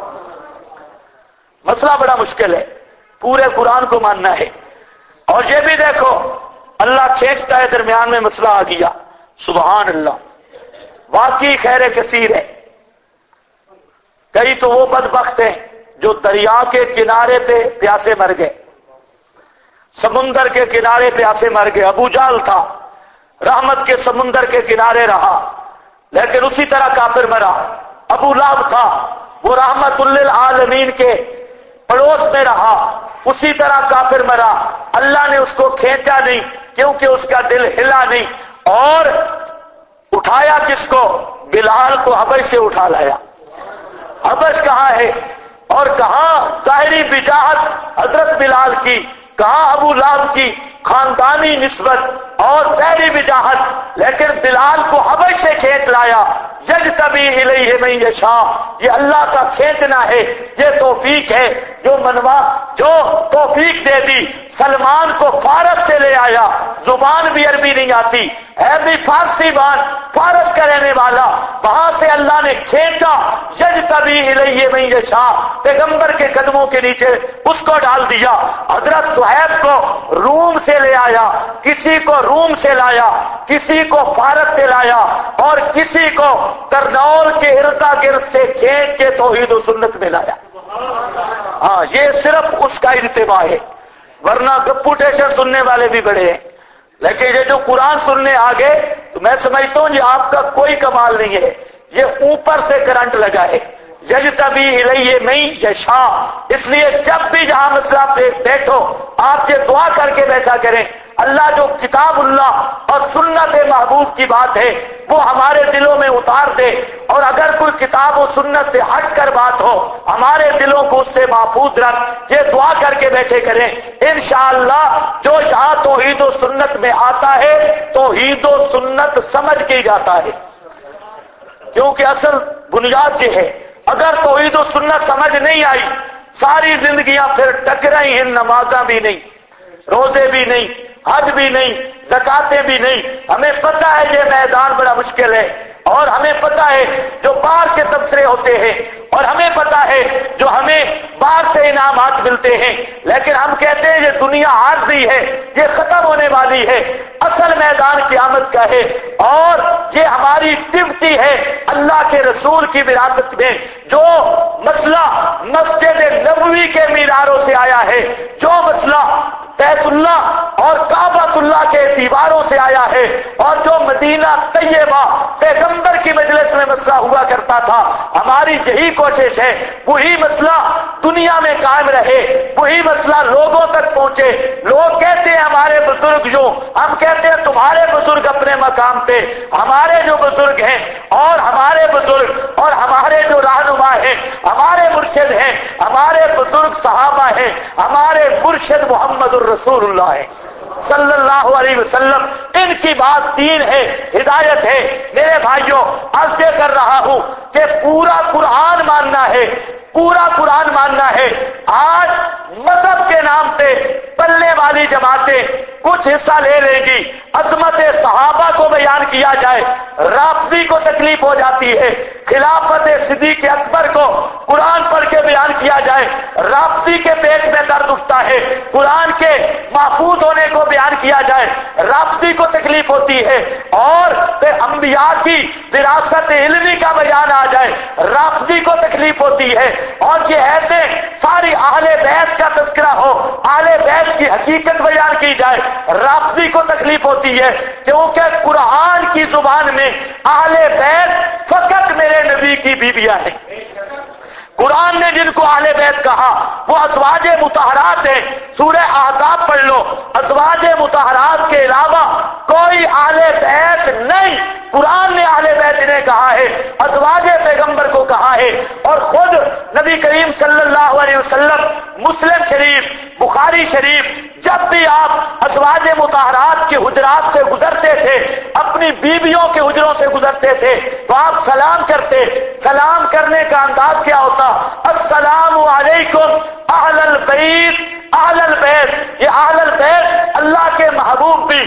مسئلہ بڑا مشکل ہے پورے قرآن کو ماننا ہے. اور یہ بھی دیکھو اللہ کھینچتا ہے درمیان میں مسئلہ آ گیا سبحان اللہ واقعی خیر کثیر ہے. کئی تو وہ بدبخت ہیں جو دریا کے کنارے پہ پیاسے مر گئے، سمندر کے کنارے پیاسے مر گئے۔ ابو جہل تھا، رحمت کے سمندر کے کنارے رہا لیکن اسی طرح کافر مرا۔ ابو لہب تھا، وہ رحمت للعالمین کے پڑوس میں رہا، اسی طرح کافر مرا۔ اللہ نے اس کو کھینچا نہیں کیونکہ اس کا دل ہلا نہیں، اور اٹھایا کس کو؟ بلال کو حبش سے اٹھا لایا۔ حبش کہاں ہے اور کہاں ظاہری بجاہت حضرت بلال کی، کہاں ابو لہب کی خاندانی نسبت اور ظاہری بجاہت، لیکن بلال کو حبش سے کھینچ لایا۔ یجتبی الیہ من یشاء، یہ اللہ کا کھینچنا ہے، یہ توفیق ہے جو توفیق دے دی۔ سلمان کو فارس سے لے آیا، زبان بھی عربی نہیں آتی، ہے بھی فارسی بان، فارس کا رہنے والا، وہاں سے اللہ نے کھینچا۔ یجتبی الیہ من یشاء، پیغمبر کے قدموں کے نیچے اس کو ڈال دیا۔ حضرت صہیب کو روم سے لے آیا، کسی کو روم سے لایا، کسی کو فارس سے لایا، اور کسی کو کرنول کے اردا گرد سے کھینچ کے توحید و سنت میں لایا۔ ہاں، یہ صرف اس کا انتباہ ہے، ورنہ گپوٹیشن سننے والے بھی بڑے ہیں، لیکن یہ جو قرآن سننے آگے تو میں سمجھتا ہوں یہ آپ کا کوئی کمال نہیں ہے، یہ اوپر سے کرنٹ لگا ہے۔ یجتبی الیہ من یشاء، اس لیے جب بھی جہاں مسئلہ پہ بیٹھو آپ یہ دعا کر کے بیٹھا کریں، اللہ جو کتاب اللہ اور سنت محبوب کی بات ہے وہ ہمارے دلوں میں اتار دے، اور اگر کوئی کتاب و سنت سے ہٹ کر بات ہو ہمارے دلوں کو اس سے محفوظ رکھ، یہ دعا کر کے بیٹھے کریں۔ انشاءاللہ جو یہاں توحید و سنت میں آتا ہے توحید و سنت سمجھ کے جاتا ہے، کیونکہ اصل بنیاد یہ ہے۔ اگر توحید و سنت سمجھ نہیں آئی ساری زندگیاں پھر ٹکرائی ہیں، نمازاں بھی نہیں، روزے بھی نہیں، حج بھی نہیں، زکاتیں بھی نہیں۔ ہمیں پتہ ہے یہ میدان بڑا مشکل ہے، اور ہمیں پتہ ہے جو باہر کے تبصرے ہوتے ہیں، اور ہمیں پتہ ہے جو ہمیں باہر سے انعامات ملتے ہیں، لیکن ہم کہتے ہیں یہ دنیا عارضی ہے، یہ ختم ہونے والی ہے، اصل میدان قیامت کا ہے، اور یہ ہماری ڈیوٹی ہے اللہ کے رسول کی وراثت میں۔ جو مسئلہ مسجد نبوی کے میناروں سے آیا ہے، جو مسئلہ بیت اللہ اور کعبۃ اللہ کے دیواروں سے آیا ہے، اور جو مدینہ طیبہ پیغمبر کی مجلس میں مسئلہ ہوا کرتا تھا، ہماری یہی کوشش ہے وہی مسئلہ دنیا میں قائم رہے، وہی مسئلہ لوگوں تک پہنچے۔ لوگ کہتے ہیں ہمارے بزرگ جو، ہم کہتے ہیں تمہارے بزرگ اپنے مقام پہ، ہمارے جو بزرگ ہیں اور ہمارے بزرگ اور ہمارے جو رہنما ہیں، ہمارے مرشد ہیں، ہمارے بزرگ صحابہ ہیں، ہمارے مرشد محمد الرسول اللہ ہے صلی اللہ علیہ وسلم، ان کی بات دین ہے، ہدایت ہے۔ میرے بھائیوں، عرض یہ کر رہا ہوں کہ پورا قرآن ماننا ہے، پورا قرآن ماننا ہے۔ آج مذہب کے نام پہ پلنے والی جماعتیں کچھ حصہ لے لیں گی، عظمت صحابہ کو بیان کیا جائے رافضی کو تکلیف ہو جاتی ہے، خلافت صدیق اکبر کو قرآن پڑھ کے بیان کیا جائے رافضی کے پیٹ میں درد اٹھتا ہے، قرآن کے محفوظ ہونے کو بیان کیا جائے رافضی کو تکلیف ہوتی ہے، اور پھر انبیاء کی وراثت علمی کا بیان آ جائے رافضی کو تکلیف ہوتی ہے، اور یہ ایسے ساری اہل بیت کا تذکرہ ہو، اہل بیت کی حقیقت بیان کی جائے رافضی کو تکلیف ہوتی ہے، کیونکہ قرآن کی زبان میں اہل بیت فقط میرے نبی کی بیویاں ہیں۔ قرآن نے جن کو اہل بیت کہا وہ ازواج مطہرات ہیں، سورہ احزاب پڑھ لو، ازواج مطہرات کے علاوہ کوئی اہل بیت نہیں۔ قرآن نے اہل بیت انہیں کہا ہے، ازواج پیغمبر کو کہا ہے، اور خود نبی کریم صلی اللہ علیہ وسلم مسلم شریف، بخاری شریف، جب بھی آپ ازواج مطہرات کے حجرات سے گزرتے تھے، اپنی بیویوں کے حجروں سے گزرتے تھے تو آپ سلام کرتے، سلام کرنے کا انداز کیا ہوتا؟ السلام علیکم اہل البیت، اہل البیت، یہ اہل البیت اللہ کے محبوب بھی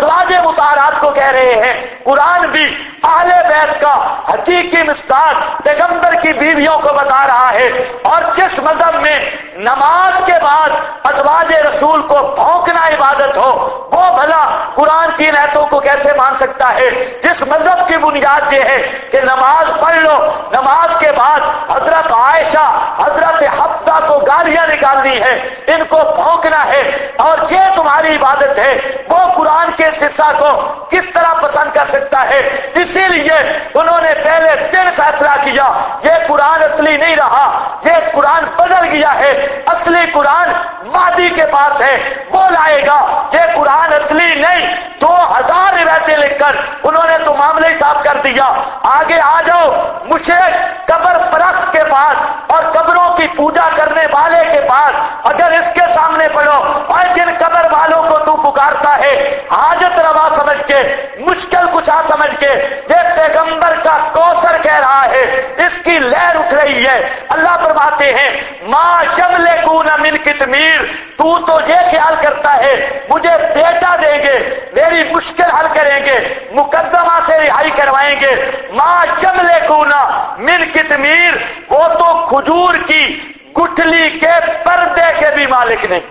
ازواج مطہرات کو کہہ رہے ہیں، قرآن بھی اہل بیت کا حقیقی مصداق پیغمبر کی بیویوں کو بتا رہا ہے۔ اور جس مذہب میں نماز کے بعد ازواج رسول کو بھونکنا عبادت ہو، وہ بھلا قرآن کی آیتوں کو کیسے مان سکتا ہے؟ جس مذہب کی بنیاد یہ ہے کہ نماز پڑھ لو، نماز کے بعد حضرت عائشہ، حضرت حفصہ کو گالیاں نکالنی ہے، ان کو بھونکنا ہے، اور یہ تمہاری عبادت ہے، وہ قرآن کے اس حصہ کو کس طرح پسند کر سکتا ہے؟ اسی لیے انہوں نے پہلے دن فیصلہ کیا یہ قرآن اصلی نہیں رہا، یہ قرآن بدل گیا ہے، اصلی قرآن مہدی کے پاس ہے، وہ لائے گا، یہ قرآن اصلی نہیں۔ 2000 روایتیں لکھ کر انہوں نے تو معاملہ ہی صاف کر دیا۔ آگے آ جاؤ، مشرک قبر پرست کے پاس اور قبروں کی پوجا کرنے والے کے پاس اگر اس کے سامنے پڑھو، اور جن قبر والوں کو تو پکارتا ہے حاجت روا سمجھ کے، مشکل کشا سمجھ کے، یہ پیغمبر کا کوثر کہہ رہا ہے، اس کی لہر اٹھ رہی ہے۔ اللہ فرماتے ہیں ما یملکون من قطمیر، تو یہ خیال کرتا ہے مجھے بیٹا دیں گے، میری مشکل حل کریں گے، مقدمہ سے رہائی کروائیں گے۔ ما یملکون من قطمیر، وہ تو کھجور کی گٹھلی کے پردے کے بھی مالک نہیں۔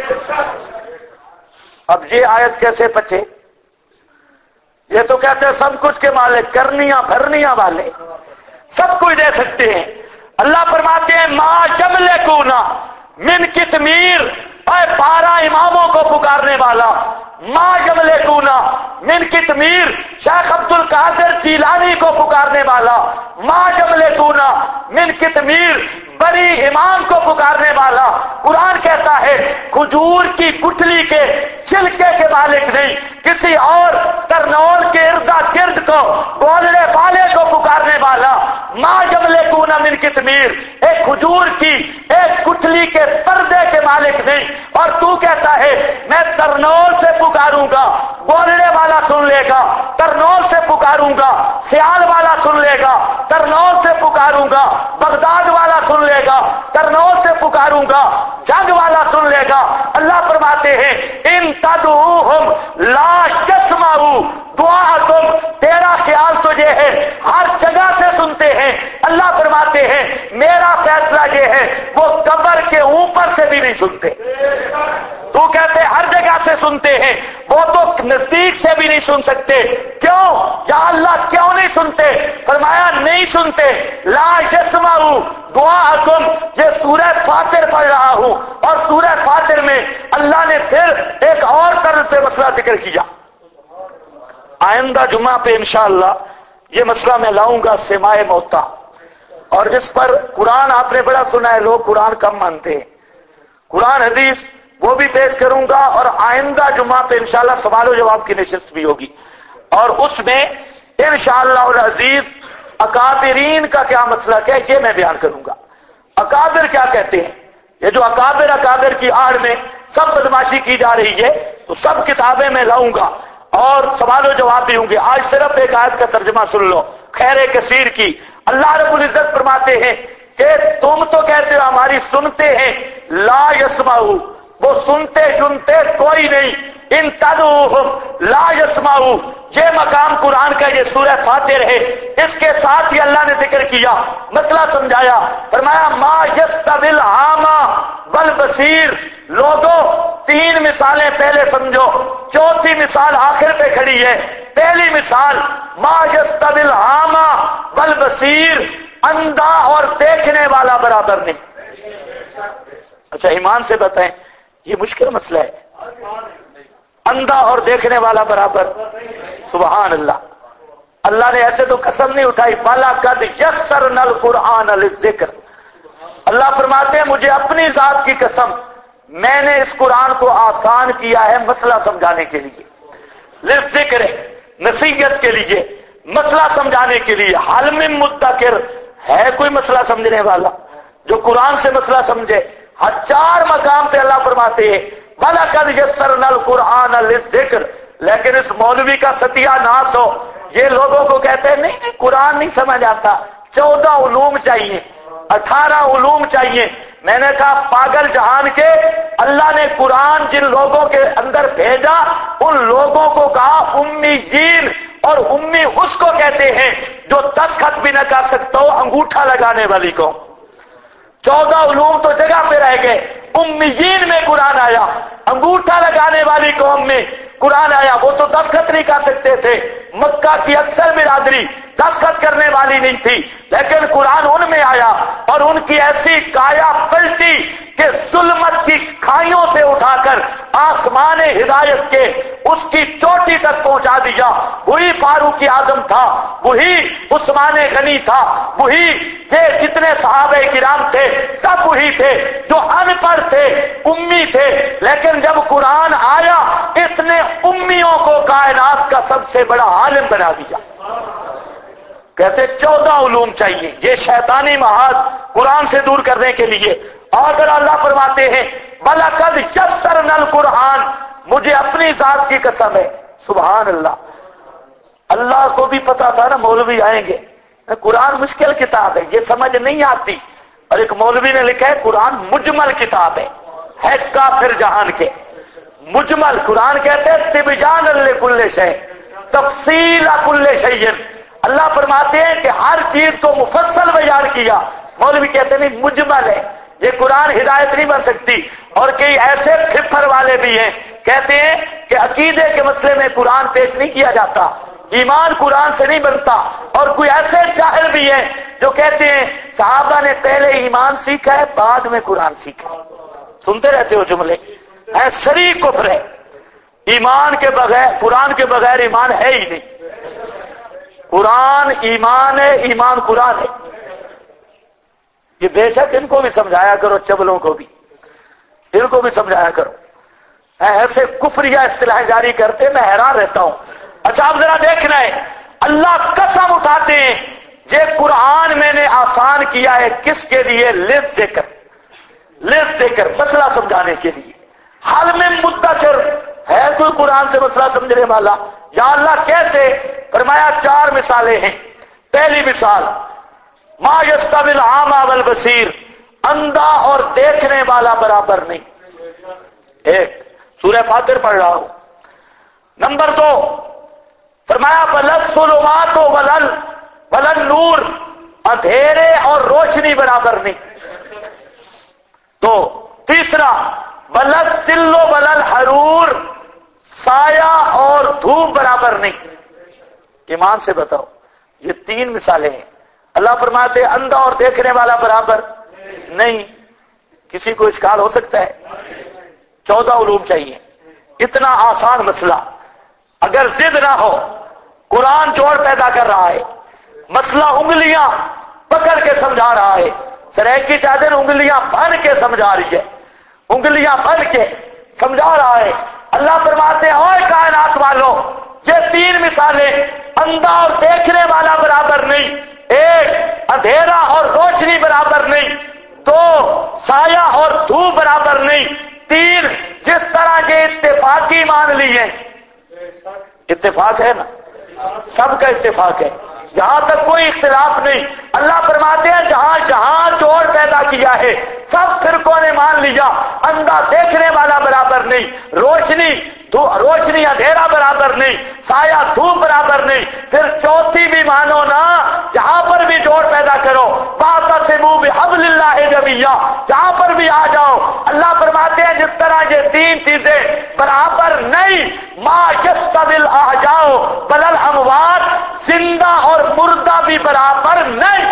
اب یہ آیت کیسے پچے؟ یہ تو کہتے ہیں سب کچھ کے مالک، کرنیاں بھرنیاں والے، سب کچھ دے سکتے ہیں۔ اللہ فرماتے ہیں ما یملکون من قطمیر، اے 12 اماموں کو پکارنے والا، ما یملکون من قطمیر، شیخ عبد القادر جیلانی کو پکارنے والا، ما یملکون من قطمیر، بڑی امام کو پکارنے والا۔ قرآن کہتا ہے کھجور کی گٹھلی کے چھلکے کے مالک نہیں، کسی اور ترنول کے اردا گرد کو بولنے والے کو پکارنے والا۔ ما یملکون من قطمیر، ایک کھجور کی ایک گٹھلی کے پردے کے مالک نہیں، اور تو کہتا ہے میں ترنول سے پکاروں گا، بولنے والا سن لے گا، ترنول سے پکاروں گا، سیال والا سن لے گا، ترنول سے پکاروں گا، بغداد والا سن لے گا، ترنول سے پکاروں گا، جنگ والا سن لے گا۔ اللہ فرماتے ہیں ان تدعوہم لا یسمعوا دعاءکم، تیرا خیال تو یہ ہے ہر جگہ سے سنتے ہیں، اللہ فرماتے ہیں میرا فیصلہ یہ ہے وہ قبر کے اوپر سے بھی نہیں سنتے۔ تو کہتے ہر جگہ سے سنتے ہیں، وہ تو نزدیک سے بھی نہیں سن سکتے۔ کیوں؟ یا اللہ کیوں نہیں سنتے؟ فرمایا نہیں سنتے، لا یسمعوا دعاءکم، یہ سورہ فاطر پڑھ رہا ہوں، اور سورہ فاطر میں اللہ نے پھر ایک اور طرز پہ مسئلہ ذکر کیا۔ آئندہ جمعہ پہ انشاءاللہ یہ مسئلہ میں لاؤں گا، سماع موتا، اور اس پر قرآن آپ نے بڑا سنا ہے، لوگ قرآن کم مانتے ہیں، قرآن حدیث وہ بھی پیش کروں گا، اور آئندہ جمعہ پہ انشاءاللہ سوال و جواب کی نشست بھی ہوگی، اور اس میں انشاءاللہ العزیز اکابرین کا کیا مسئلہ ہے یہ میں بیان کروں گا۔ اکابر کیا کہتے ہیں؟ یہ جو اکابر کی آڑ میں سب بدماشی کی جا رہی ہے، تو سب کتابیں میں لاؤں گا اور سوال و جواب بھی ہوں گے۔ آج صرف ایک آیت کا ترجمہ سن لو، خیر کثیر کی۔ اللہ رب العزت فرماتے ہیں کہ تم تو کہتے ہو ہماری سنتے ہیں، لا یسمعوا، وہ سنتے کوئی نہیں، ان تدعوہم لا یسمعوا، یہ مقام قرآن کا یہ سورہ فاطر ہے، اس کے ساتھ ہی اللہ نے ذکر کیا، مسئلہ سمجھایا، فرمایا ما یستوی الاعمی والبصیر۔ لوگوں 3 مثالیں پہلے سمجھو، چوتھی مثال آخر پہ کھڑی ہے۔ پہلی مثال ما یستوی الاعمی والبصیر، اندھا اور دیکھنے والا برابر نہیں۔ اچھا ایمان سے بتائیں یہ مشکل مسئلہ ہے، اندھا اور دیکھنے والا برابر؟ سبحان اللہ، اللہ نے ایسے تو قسم نہیں اٹھائی، وَلَقَدْ يَسَّرْنَا الْقُرْآنَ لِلذِّكْرِ۔ اللہ فرماتے ہیں مجھے اپنی ذات کی قسم، میں نے اس قرآن کو آسان کیا ہے مسئلہ سمجھانے کے لیے، للذکر، نصیحت کے لیے، مسئلہ سمجھانے کے لیے۔ حل من مدکر، ہے کوئی مسئلہ سمجھنے والا جو قرآن سے مسئلہ سمجھے؟ 1000 مقام پہ اللہ فرماتے ہیں وَلَقَدْ يَسَّرْنَا الْقُرْآنَ لِلذِّكْرِ۔ لیکن اس مولوی کا ستیہ ناس ہو، یہ لوگوں کو کہتے ہیں نہیں قرآن نہیں سمجھ آتا، 14 علوم چاہیے، 18 علوم چاہیے۔ میں نے کہا پاگل جہان کے، اللہ نے قرآن جن لوگوں کے اندر بھیجا ان لوگوں کو کہا امیین، اور امی اس کو کہتے ہیں جو دستخط بھی نہ کر سکتا ہو، انگوٹھا لگانے والی کو۔ 14 علوم تو جگہ پہ رہ گئے، امیین میں قرآن آیا، انگوٹھا لگانے والی قوم میں قرآن آیا، وہ تو دستخط نہیں کر سکتے تھے۔ مکہ کی اکثر برادری دستخط کرنے والی نہیں تھی، لیکن قرآن ان میں آیا اور ان کی ایسی کایا پلٹی کہ ظلمت کی کھائیوں سے اٹھا کر آسمان ہدایت کے اس کی چوٹی تک پہنچا دیا۔ وہی فاروق اعظم تھا، وہی عثمان غنی تھا، وہی یہ جتنے صحابہ کرام تھے سب وہی تھے جو ان پڑھ تھے، امی تھے، لیکن جب قرآن آیا اس نے امیوں کو کائنات کا سب سے بڑا عالم بنا دیا۔ کہتے 14 علوم چاہیے، یہ شیطانی محاذ قرآن سے دور کرنے کے لیے۔ اور اگر اللہ فرماتے ہیں بَلَقَدْ يَسَّرْنَا الْقُرْآنَ، مجھے اپنی ذات کی قسم ہے، سبحان اللہ، اللہ کو بھی پتا تھا نا مولوی آئیں گے، قرآن مشکل کتاب ہے، یہ سمجھ نہیں آتی، اور ایک مولوی نے لکھا ہے قرآن مجمل کتاب ہے کافر جہان کے۔ مجمل قرآن کہتے ہیں تبیان لکل شیء، تفصیل کل شیء، اللہ فرماتے ہیں کہ ہر چیز کو مفصل بیان کیا، مولوی کہتے نہیں مجمل ہے، یہ قرآن ہدایت نہیں بن سکتی۔ اور کئی ایسے پھپھر والے بھی ہیں کہتے ہیں کہ عقیدے کے مسئلے میں قرآن پیش نہیں کیا جاتا، ایمان قرآن سے نہیں بنتا۔ اور کوئی ایسے جاہل بھی ہیں جو کہتے ہیں صحابہ نے پہلے ایمان سیکھا ہے بعد میں قرآن سیکھا ہے۔ سنتے رہتے ہو جملے، شرعی کفر ہے، ایمان کے بغیر، قرآن کے بغیر ایمان ہے ہی نہیں۔ قرآن ایمان ہے، ایمان قرآن ہے۔ یہ بے شک ان کو بھی سمجھایا کرو، چبلوں کو بھی ان کو بھی سمجھایا کرو، ایسے کفریہ اصطلاح جاری کرتے میں حیران رہتا ہوں۔ اچھا اب ذرا دیکھنا ہے، اللہ قسم اٹھاتے ہیں یہ قرآن میں نے آسان کیا ہے کس کے لیے؟ للذکر، للذکر، مسئلہ سمجھانے کے لیے۔ حال میں مدکر ہے کوئی قرآن سے مسئلہ سمجھنے والا؟ یا اللہ کیسے؟ فرمایا 4 مثالیں ہیں۔ پہلی مثال ما یستوی الاعمی والبصیر، اندھا اور دیکھنے والا برابر نہیں، ایک سورہ فاتر پڑھ رہا ہوں۔ نمبر 2 فرمایا ولا الظلمات ولا النور، اندھیرے اور روشنی برابر نہیں۔ تو تیسرا ولا الظل ولا الحرور، سایہ اور دھوپ برابر نہیں۔ ایمان سے بتاؤ، یہ 3 مثالیں ہیں۔ اللہ فرماتے ہیں اندھا اور دیکھنے والا برابر نہیں، کسی کو اشکال ہو سکتا ہے؟ 14 علوم چاہیے، اتنا آسان مسئلہ۔ اگر ضد نہ ہو، قرآن جوڑ پیدا کر رہا ہے، مسئلہ انگلیاں پکڑ کے سمجھا رہا ہے، سریک کی چادر انگلیاں بن کے سمجھا رہی ہے، انگلیاں بن کے سمجھا رہا ہے۔ اللہ فرماتے ہیں اوے کائنات والوں، یہ 3 مثالیں، اندھا اور دیکھنے والا برابر نہیں، ایک اندھیرا اور روشنی برابر نہیں، 2 سایہ اور دھوپ برابر نہیں، 3 جس طرح کے اتفاقی مان لیے، اتفاق ہے نا، سب کا اتفاق ہے، یہاں تک کوئی اختلاف نہیں۔ اللہ فرماتے ہیں جہاں جہاں جوڑ پیدا کیا ہے سب فرقوں نے مان لیا، اندھا دیکھنے والا برابر نہیں، روشنی اندھیرا برابر نہیں، سایہ دھوپ برابر نہیں۔ پھر چوتھی بھی مانو نا، جہاں پر بھی جوڑ پیدا کرو، واعتصموا بحبل اللہ جميعا، جہاں پر بھی آ جاؤ۔ اللہ فرماتے ہیں جس طرح یہ 3 چیزیں برابر نہیں، ما یستوی الاحیاء ولا الاموات، زندہ اور مردہ بھی برابر نہیں،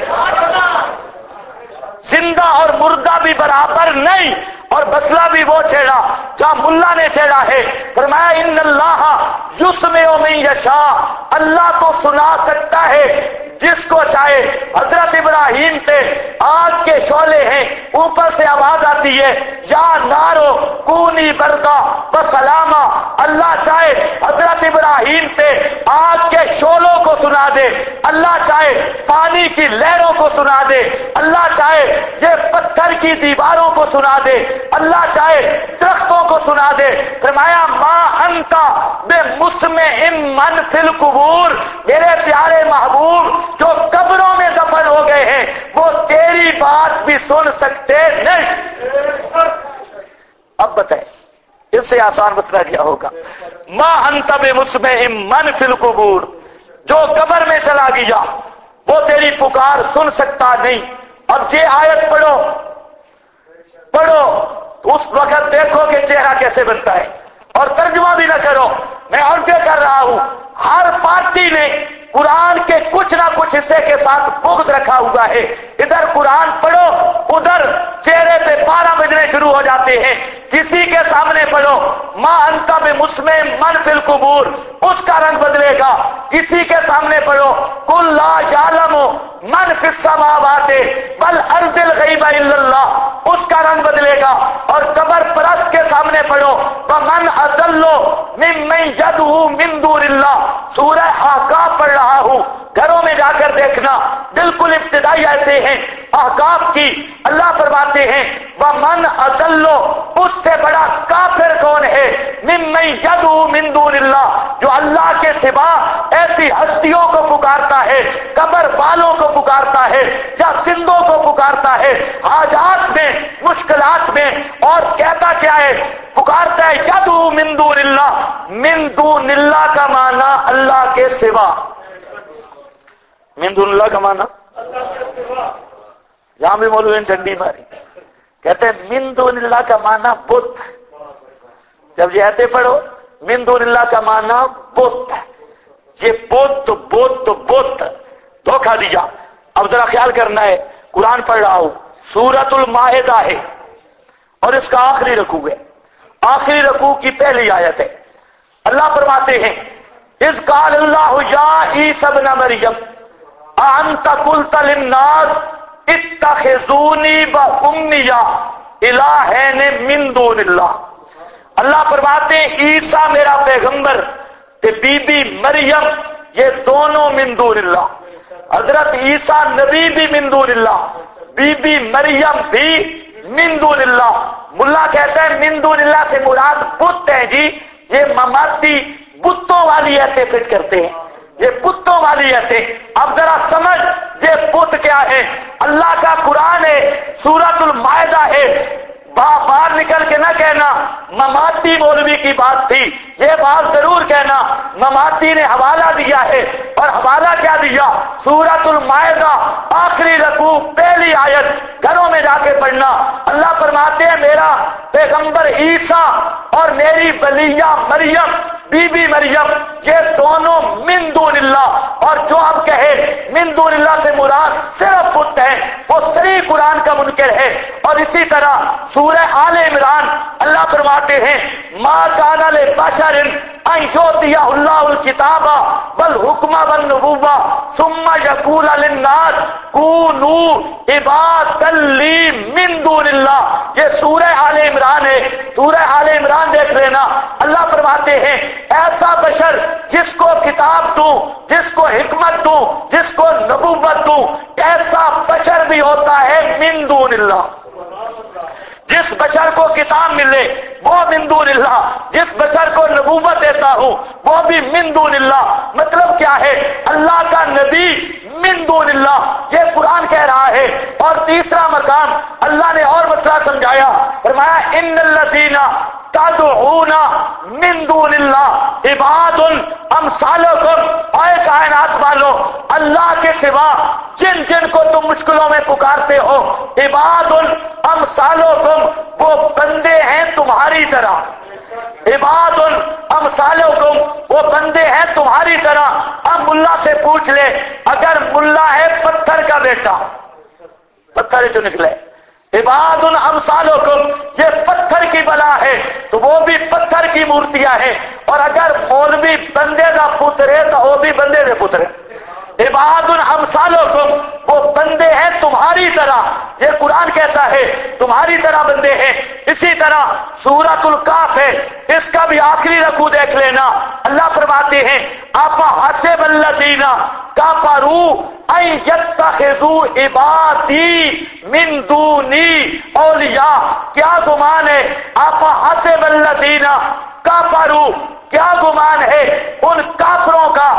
زندہ اور مردہ بھی برابر نہیں۔ اور مسئلہ بھی وہ چھیڑا جہاں ملا نے چھیڑا ہے، فرمایا ان اللہ یسمع من یشاء، اللہ تو سنا سکتا ہے جس کو چاہے۔ حضرت ابراہیم تھے، آگ کے شعلے ہیں، اوپر سے آواز آتی ہے یا نارو کونی بردا وسلاما، اللہ چاہے حضرت ابراہیم تھے، آگ کے شعلوں کو سنا دے، اللہ چاہے پانی کی لہروں کو سنا دے، اللہ چاہے یہ پتھر کی دیواروں کو سنا دے، اللہ چاہے درختوں کو سنا دے۔ فرمایا ما انت بمسمع من فی القبور، میرے پیارے محبوب جو قبروں میں دفن ہو گئے ہیں وہ تیری بات بھی سن سکتے نہیں۔ اب بتائیں اس سے آسان مسئلہ کیا ہوگا؟ ما انت بمسمع من فی القبور، جو قبر میں چلا گیا وہ تیری پکار سن سکتا نہیں۔ اب یہ آیت پڑھو تو اس وقت دیکھو کہ چہرہ کیسے بنتا ہے، اور ترجمہ بھی نہ کرو، میں عرض کر رہا ہوں ہر پارٹی نے قرآن کے کچھ نہ کچھ حصے کے ساتھ بغض رکھا ہوا ہے۔ ادھر قرآن پڑھو ادھر چہرے پہ پارا بجنے شروع ہو جاتے ہیں۔ کسی کے سامنے پڑھو ما انت بمسمع من فی القبور، اس کا رنگ بدلے گا۔ کسی کے سامنے پڑھو قل لا یعلم من فی السماوات والارض الغیب الا اللہ، اس کا رنگ بدلے گا۔ اور قبر پرست کے سامنے پڑھو ومن اضل ممن یدعو من دون اللہ، سورہ احقاف پڑھ رہا ہوں، گھروں میں جا کر دیکھنا، بالکل ابتدائی آیتیں ہیں احقاف کی۔ اللہ فرماتے ہیں ومن اضل، اس سے بڑا کافر کون ہے؟ ممن یدعو من دون اللہ، جو اللہ کے سوا ایسی ہستیوں کو پکارتا ہے، قبر والوں کو پکارتا ہے یا زندوں کو پکارتا ہے حاجات میں مشکلات میں، اور کہتا کیا ہے؟ پکارتا ہے یدعو من دون اللہ۔ من دون اللہ کا معنی اللہ کے سوا، من دون اللہ کا معنی یہاں بھی مولوی نے ڈنڈی ماری، کہتے ہیں من دون اللہ کا معنی بت۔ جب یہ آیتیں پڑھو من دون اللہ کا معنی بت، یہ بت دھوکہ دیا۔ اب ذرا خیال کرنا ہے، قرآن پڑھ رہا ہوں، سورۃ المائدہ ہے اور اس کا آخری رکوع ہے، آخری رکوع کی پہلی آیت ہے۔ اللہ فرماتے ہیں اذ قال اللہ یا عیسی ابن مریم اانت قلت للناس اتخذونی وامی الہین من دون اللہ۔ اللہ فرماتے ہیں عیسیٰ میرا پیغمبر تے بی بی مریم یہ دونوں من دون اللہ، حضرت عیسیٰ نبی بھی من دون اللہ، بی بی مریم بھی من دون اللہ۔ ملا کہتا ہے من دون اللہ سے مراد بت ہے جی، یہ مماتی بتوں والی ایتیں فٹ کرتے ہیں، یہ بتوں والی ایتیں۔ اب ذرا سمجھ یہ بت کیا ہے۔ اللہ کا قرآن ہے، سورۃ المائدہ ہے، باہر نکل کے نہ کہنا مماتی مولوی کی بات تھی، یہ بات ضرور کہنا مماتی نے حوالہ دیا ہے، اور حوالہ کیا دیا؟ سورۃ المائدہ آخری رکوع پہلی آیت، گھروں میں جا کے پڑھنا۔ اللہ فرماتے ہیں میرا پیغمبر عیسیٰ اور میری بلیہ مریم بی بی مریم یہ دونوں من دون اللہ، اور جو اب کہے من دون اللہ سے مراد صرف بت ہے وہ صریح قرآن کا منکر ہے۔ اور اسی طرح سورہ آل عمران اللہ فرماتے ہیں ما کان لبشر ان یؤتیہ اللہ الکتاب والحکم والنبوۃ ثم یقول للناس کونوا عبادا لی من دون اللہ۔ یہ سورہ آل عمران ہے، سورہ آل عمران دیکھ لینا۔ اللہ فرماتے ہیں ایسا بشر جس کو کتاب دوں، جس کو حکمت دوں، جس کو نبوت دوں، ایسا بشر بھی ہوتا ہے من دون اللہ۔ جس بشر کو کتاب ملے وہ من دون اللہ، جس بشر کو نبوت دیتا ہوں وہ بھی من دون اللہ۔ مطلب کیا ہے؟ اللہ کا نبی من دون اللہ، یہ قرآن کہہ رہا ہے۔ اور تیسرا مقام اللہ نے اور مسئلہ سمجھایا، فرمایا ان الذین تدعون من دون اللہ عباد امثالکم، اے کائنات والو اللہ کے سوا جن جن کو تم مشکلوں میں پکارتے ہو عباد امثالکم وہ بندے ہیں تمہاری طرح، عباد امثالکم وہ بندے ہیں تمہاری طرح۔ اب ملا سے پوچھ لے، اگر ملا ہے پتھر کا بیٹا، پتھر جو نکلے، عباد امثالکم یہ پتھر کی بلا ہے تو وہ بھی پتھر کی مورتیاں ہیں، اور اگر مولوی بندے کا پتر ہے تو وہ بھی بندے کے پتر ہے۔ عباد امثالکم وہ بندے ہیں تمہاری طرح، یہ قرآن کہتا ہے تمہاری طرح بندے ہیں۔ اسی طرح سورۃ الکہف ہے، اس کا بھی آخری رکوع دیکھ لینا۔ اللہ فرماتے ہیں افحسب الذین کفروا ان یتخذوا عبادی من دونی اولیاء، کیا گمان ہے افحسب الذین کفروا، کیا گمان ہے ان کافروں کا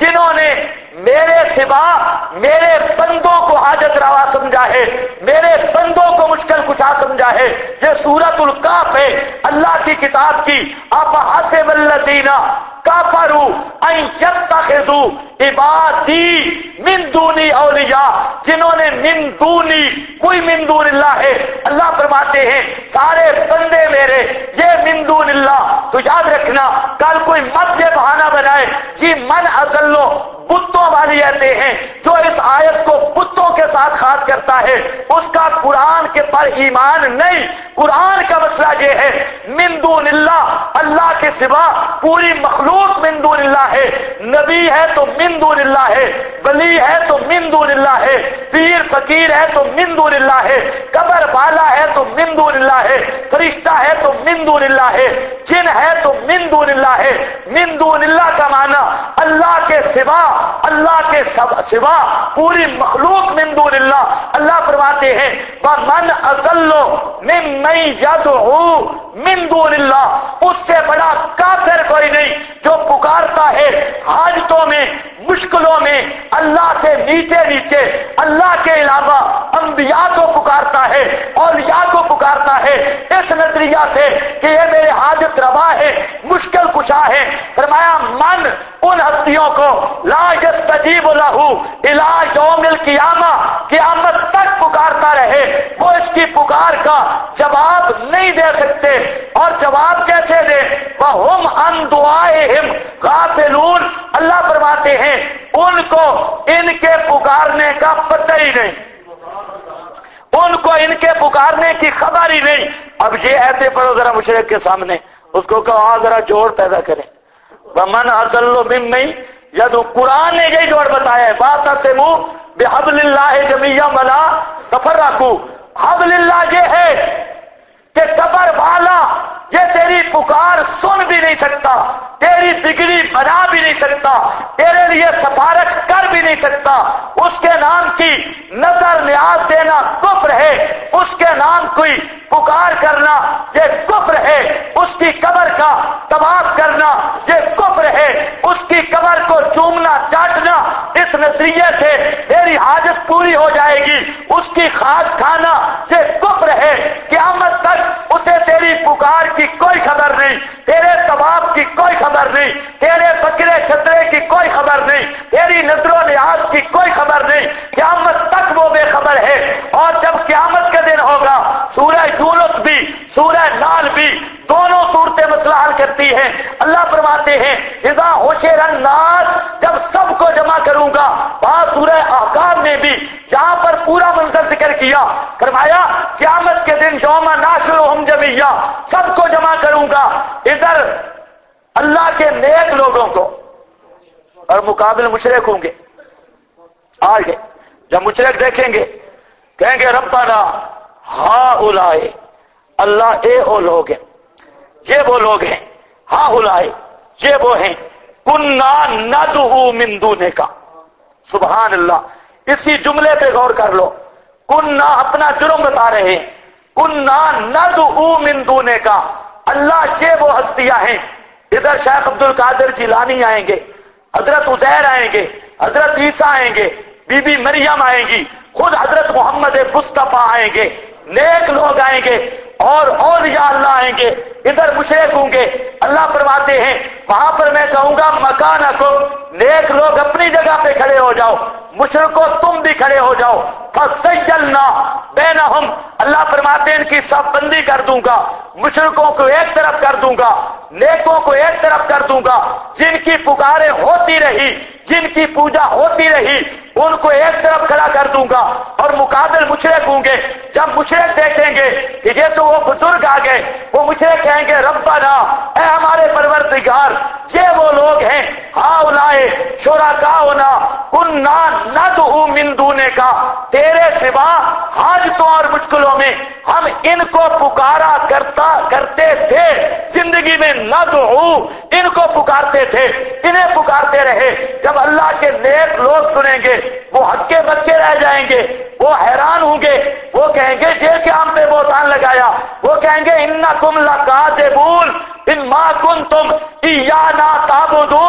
جنہوں نے میرے سوا میرے بندوں کو حاجت روا سمجھا ہے، میرے بندوں کو مشکل کشا سمجھا ہے۔ یہ سورۃ الکاف ہے اللہ کی کتاب کی۔ افحسب الذین کفروا ان یتخذوا عبادی من دونی اولیاء، جنہوں نے من دونی، کوئی من دون اللہ ہے، اللہ فرماتے ہیں سارے بندے میرے، یہ من دون اللہ۔ تو یاد رکھنا کل کوئی مت یہ بہانہ بنائے جی من اضلو بتوں والی آتے ہیں، جو اس آیت کو بتوں کے ساتھ خاص کرتا ہے اس کا قرآن کے پر ایمان نہیں۔ قرآن کا مسئلہ یہ ہے من دون اللہ، اللہ کے سوا پوری مخلوق من دون اللہ ہے، نبی ہے تو من دون اللہ ہے، ولی ہے تو من دون اللہ ہے، پیر فقیر ہے تو من دون اللہ ہے، قبر والا ہے تو من دون اللہ ہے، فرشتہ ہے تو من دون اللہ ہے، جن ہے تو من دون اللہ ہے۔ من دون اللہ کا معنی اللہ کے سوا، اللہ کے سوا پوری مخلوق من دون اللہ۔ اللہ فرماتے ہیں وَمَنْ أَضَلُّ مِمَّن يَدْعُو مِن دون اللہ، اس سے بڑا کافر کوئی نہیں جو پکارتا ہے حاجتوں میں، مشکلوں میں اللہ سے نیچے نیچے، اللہ کے علاوہ انبیاء کو پکارتا ہے، اولیاء کو پکارتا ہے اس نظریہ سے کہ یہ میرے حاجت روا ہے، مشکل کشا ہے۔ فرمایا من ان ہستیوں کو لا یستجیب لہ الی یوم القیامہ، قیامت تک پکارتا رہے، وہ اس کی پکار کا جواب نہیں دے سکتے، اور جواب کیسے دے؟ وَهُمْ عَنْ دُعَائِهِمْ غافلون، اللہ فرماتے ہیں ان کو ان کے پکارنے کا پتہ ہی نہیں، ان کو ان کے پکارنے کی خبر ہی نہیں۔ اب یہ ایسے پڑھو ذرا مشرک کے سامنے، اس کو کہو ہاں ذرا جوڑ پیدا کریں۔ وَمَنْ أَضَلُّ مِمَّن يَدْعُو، قرآن نے یہی جوڑ بتایا ہے وَاعْتَصِمُوا بِحَبْلِ اللَّهِ جَمِيعًا وَلَا تَفَرَّقُوا۔ حبل اللہ یہ ہے کہ قبر والا یہ تیری پکار سن بھی نہیں سکتا، تیری بگڑی بنا بھی نہیں سکتا، تیرے لیے سفارش کر بھی نہیں سکتا، اس کے نام کی نظر نیاز دینا کفر ہے، اس کے نام کوئی پکار کرنا یہ کفر ہے، اس کی قبر کا طواف کرنا یہ کفر ہے، اس کی قبر کو چومنا چاٹنا اس نظریے سے تیری حاجت پوری ہو جائے گی، اس کی خاک کھانا یہ کفر ہے۔ قیامت تک اسے تیری پکار کی کوئی خبر نہیں، تیرے طواف کی کوئی خبر نہیں، تیرے بکرے چھترے کی کوئی خبر نہیں، تیری نظر و نیاز کی کوئی خبر نہیں، قیامت تک وہ بے خبر ہے۔ اور جب قیامت کا دن ہوگا، سورہ یونس بھی سورہ نال بھی دونوں صورتیں مسئلہ حل کرتی ہیں۔ اللہ فرماتے ہیں اذا حشر الناس، جب سب کو جمع کروں گا۔ وہاں سورہ احقاف میں بھی جہاں پر پورا منظر ذکر کیا، فرمایا قیامت کے دن یوم نحشرہم جمیعا، سب کو جمع کروں گا، ادھر اللہ کے نیک لوگوں کو اور مقابل مشرک ہوں گے۔ آگے جب مشرک دیکھیں گے کہیں گے ربنا ہؤلاء، اللہ اے او لوگ ہیں، یہ وہ لوگ ہیں، ہؤلاء یہ وہ ہیں، کنا ندعو من دونک، سبحان اللہ۔ اسی جملے پہ غور کر لو، کنا اپنا جرم بتا رہے ہیں، کنا ندعو من دونک، اللہ یہ وہ ہستیاں ہیں۔ ادھر شیخ عبد القادر جیلانی آئیں گے، حضرت عزیر آئیں گے، حضرت عیسیٰ آئیں گے، بی بی مریم آئیں گی، خود حضرت محمد مصطفیٰ آئیں گے، نیک لوگ آئیں گے اور اولیاء اللہ آئیں گے، ادھر مشرک ہوں گے۔ اللہ فرماتے ہیں وہاں پر میں کہوں گا مکانکم، نیک لوگ اپنی جگہ پہ کھڑے ہو جاؤ، مشرکو تم بھی کھڑے ہو جاؤ، فَسَيَّلْنَا بَيْنَهُمْ، اللہ فرماتے ہیں ان کی صف بندی کر دوں گا، مشرکوں کو ایک طرف کر دوں گا، نیکوں کو ایک طرف کر دوں گا، جن کی پکاریں ہوتی رہی، جن کی پوجا ہوتی رہی ان کو ایک طرف کھڑا کر دوں گا، اور مقابل مشرک ہوں گے۔ جب مشرک دیکھیں گے کہ یہ تو وہ بزرگ آ گئے، وہ مشرک کہیں گے ربنا، اے ہمارے پروردگار، یہ وہ لوگ ہیں، ہؤلاء شرکاؤنا کنا ندعو من دونک، تیرے سوا حاجتوں اور مشکلوں میں ہم ان کو پکارا کرتے تھے، زندگی میں ندعو ان کو پکارتے تھے، انہیں پکارتے رہے۔ جب اللہ کے نیک لوگ سنیں گے وہ ہکے بکے رہ جائیں گے، وہ حیران ہوں گے، وہ کہیں گے یہ کیا ہم پہ بہتان لگایا، وہ کہیں گے انکم لکاذبون اما کنتم ایانا تعبدون،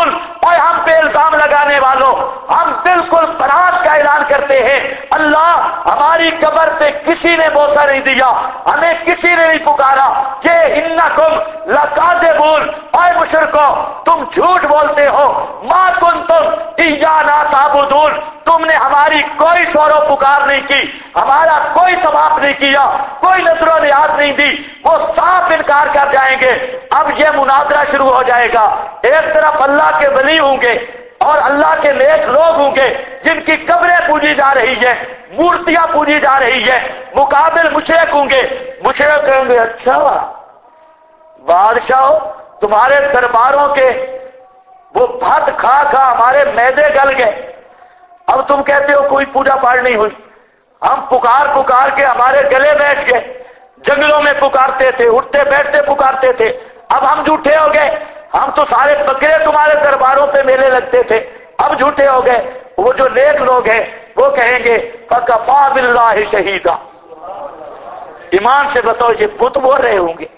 اور ہم پہ الزام لگانے والوں، ہم بالکل برات کا اعلان کرتے ہیں، اللہ ہماری قبر پہ کسی نے بوسہ نہیں دیا، ہمیں کسی نے نہیں پکارا کہ انکم لکاذبون، اے مشرکو تم جھوٹ بولتے ہو، ما کنتم ایانا تعبدون، تم نے ہماری کوئی شور و پکار نہیں کی، ہمارا کوئی طواف نہیں کیا، کوئی نذر و نیاز نہیں دی، وہ صاف انکار کر جائیں گے۔ اب یہ مناظرہ شروع ہو جائے گا، ایک طرف اللہ کے ولی ہوں گے اور اللہ کے نیک لوگ ہوں گے جن کی قبریں پوجی جا رہی ہے، مورتیاں پوجی جا رہی ہے، مقابل مشرک ہوں گے، مشرک کہیں گے اچھا بادشاہ تمہارے درباروں کے وہ بھت کھا کھا ہمارے معدے گل گئے، اب تم کہتے ہو کوئی پوجا پاٹ نہیں ہوئی، ہم پکار پکار کے ہمارے گلے بیٹھ گئے، جنگلوں میں پکارتے تھے، اٹھتے بیٹھتے پکارتے تھے، اب ہم جھوٹے ہو گئے، ہم تو سارے بکرے تمہارے درباروں پہ میلے لگتے تھے، اب جھوٹے ہو گئے۔ وہ جو نیک لوگ ہیں وہ کہیں گے فَكَفَى بِاللَّهِ شَهِيدًا، ایمان سے بتاؤ یہ بت بول رہے ہوں گے،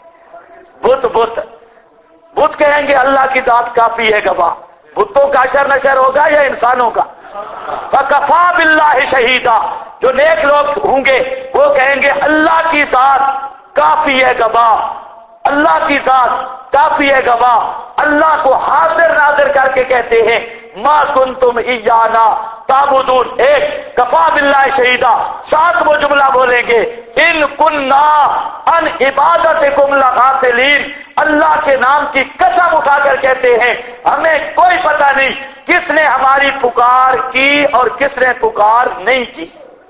بت کہیں گے اللہ کی ذات کافی ہے گواہ، بتوں کا اشر نشر ہوگا یا انسانوں کا؟ فَكَفَى بِاللَّهِ شَهِيدًا، جو نیک لوگ ہوں گے وہ کہیں گے اللہ کی ذات کافی ہے گواہ، اللہ کی ذات کافی ہے گواہ، اللہ کو حاضر ناظر کر کے کہتے ہیں ما کنتم ایانا تعبدون، ایک کفا باللہ شہیدا، ساتھ وہ جملہ بولیں گے ان کننا ان عبادتکم لغافلین، اللہ کے نام کی قسم اٹھا کر کہتے ہیں ہمیں کوئی پتہ نہیں کس نے ہماری پکار کی اور کس نے پکار نہیں کی،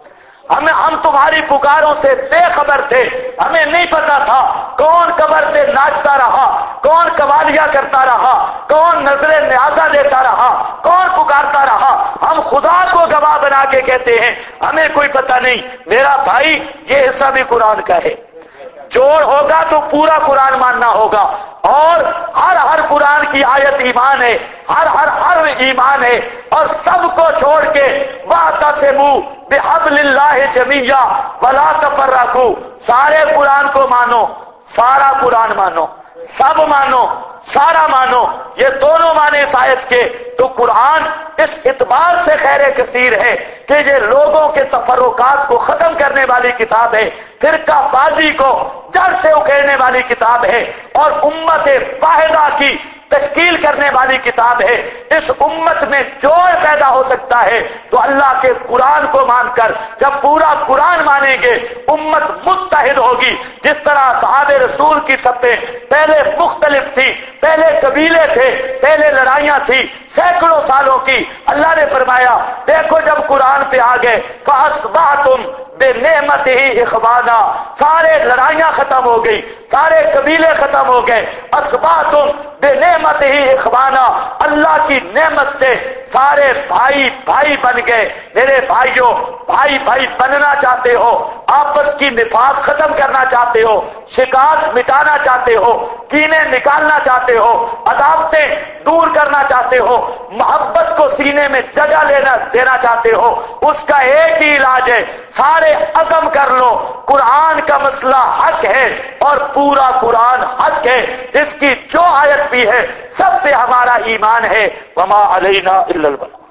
ہم تمہاری پکاروں سے بے خبر تھے، ہمیں نہیں پتا تھا کون قبر پہ ناچتا رہا، کون قوالیاں کرتا رہا، کون نظر نیازہ دیتا رہا، کون پکارتا رہا، ہم خدا کو گواہ بنا کے کہتے ہیں ہمیں کوئی پتہ نہیں۔ میرا بھائی یہ حصہ بھی قرآن کا ہے، جوڑ ہوگا تو پورا قرآن ماننا ہوگا، اور ہر قرآن کی آیت ایمان ہے، ہر حرف ایمان ہے، اور سب کو چھوڑ کے واعتصموا بحبل اللہ جمیعا ولا تفرقوا، سارے قرآن کو مانو، سارا قرآن مانو، سب مانو، سارا مانو، یہ دونوں معنی اس آیت کے۔ تو قرآن اس اعتبار سے خیر کثیر ہے کہ یہ لوگوں کے تفرقات کو ختم کرنے والی کتاب ہے، فرقہ بازی کو جڑ سے اکھیڑنے والی کتاب ہے، اور امت واحدہ کی تشکیل کرنے والی کتاب ہے۔ اس امت میں جوڑ پیدا ہو سکتا ہے تو اللہ کے قرآن کو مان کر، جب پورا قرآن مانیں گے امت متحد ہوگی۔ جس طرح صحاب رسول کی صفیں پہلے مختلف تھی، پہلے قبیلے تھے، پہلے لڑائیاں تھی سینکڑوں سالوں کی، اللہ نے فرمایا دیکھو جب قرآن پہ آ گئے فَأَصْبَحْتُمْ بِنِعْمَتِهِ إِخْوَانًا، سارے لڑائیاں ختم ہو گئی، سارے قبیلے ختم ہو گئے، اصبحتم بنعمتہ اخوانا، اللہ کی نعمت سے سارے بھائی بھائی بن گئے۔ میرے بھائیوں، بھائی بھائی بننا چاہتے ہو، آپس کی نفاق ختم کرنا چاہتے ہو، شکایت مٹانا چاہتے ہو، کینے نکالنا چاہتے ہو، عداوتیں دور کرنا چاہتے ہو، محبت کو سینے میں جگہ دینا چاہتے ہو، اس کا ایک ہی علاج ہے، سارے عزم کر لو قرآن کا مسئلہ حق ہے اور پورا قرآن حق ہے، اس کی جو آیت بھی ہے سب پہ ہمارا ایمان ہے، وما علینا الا البلاغ۔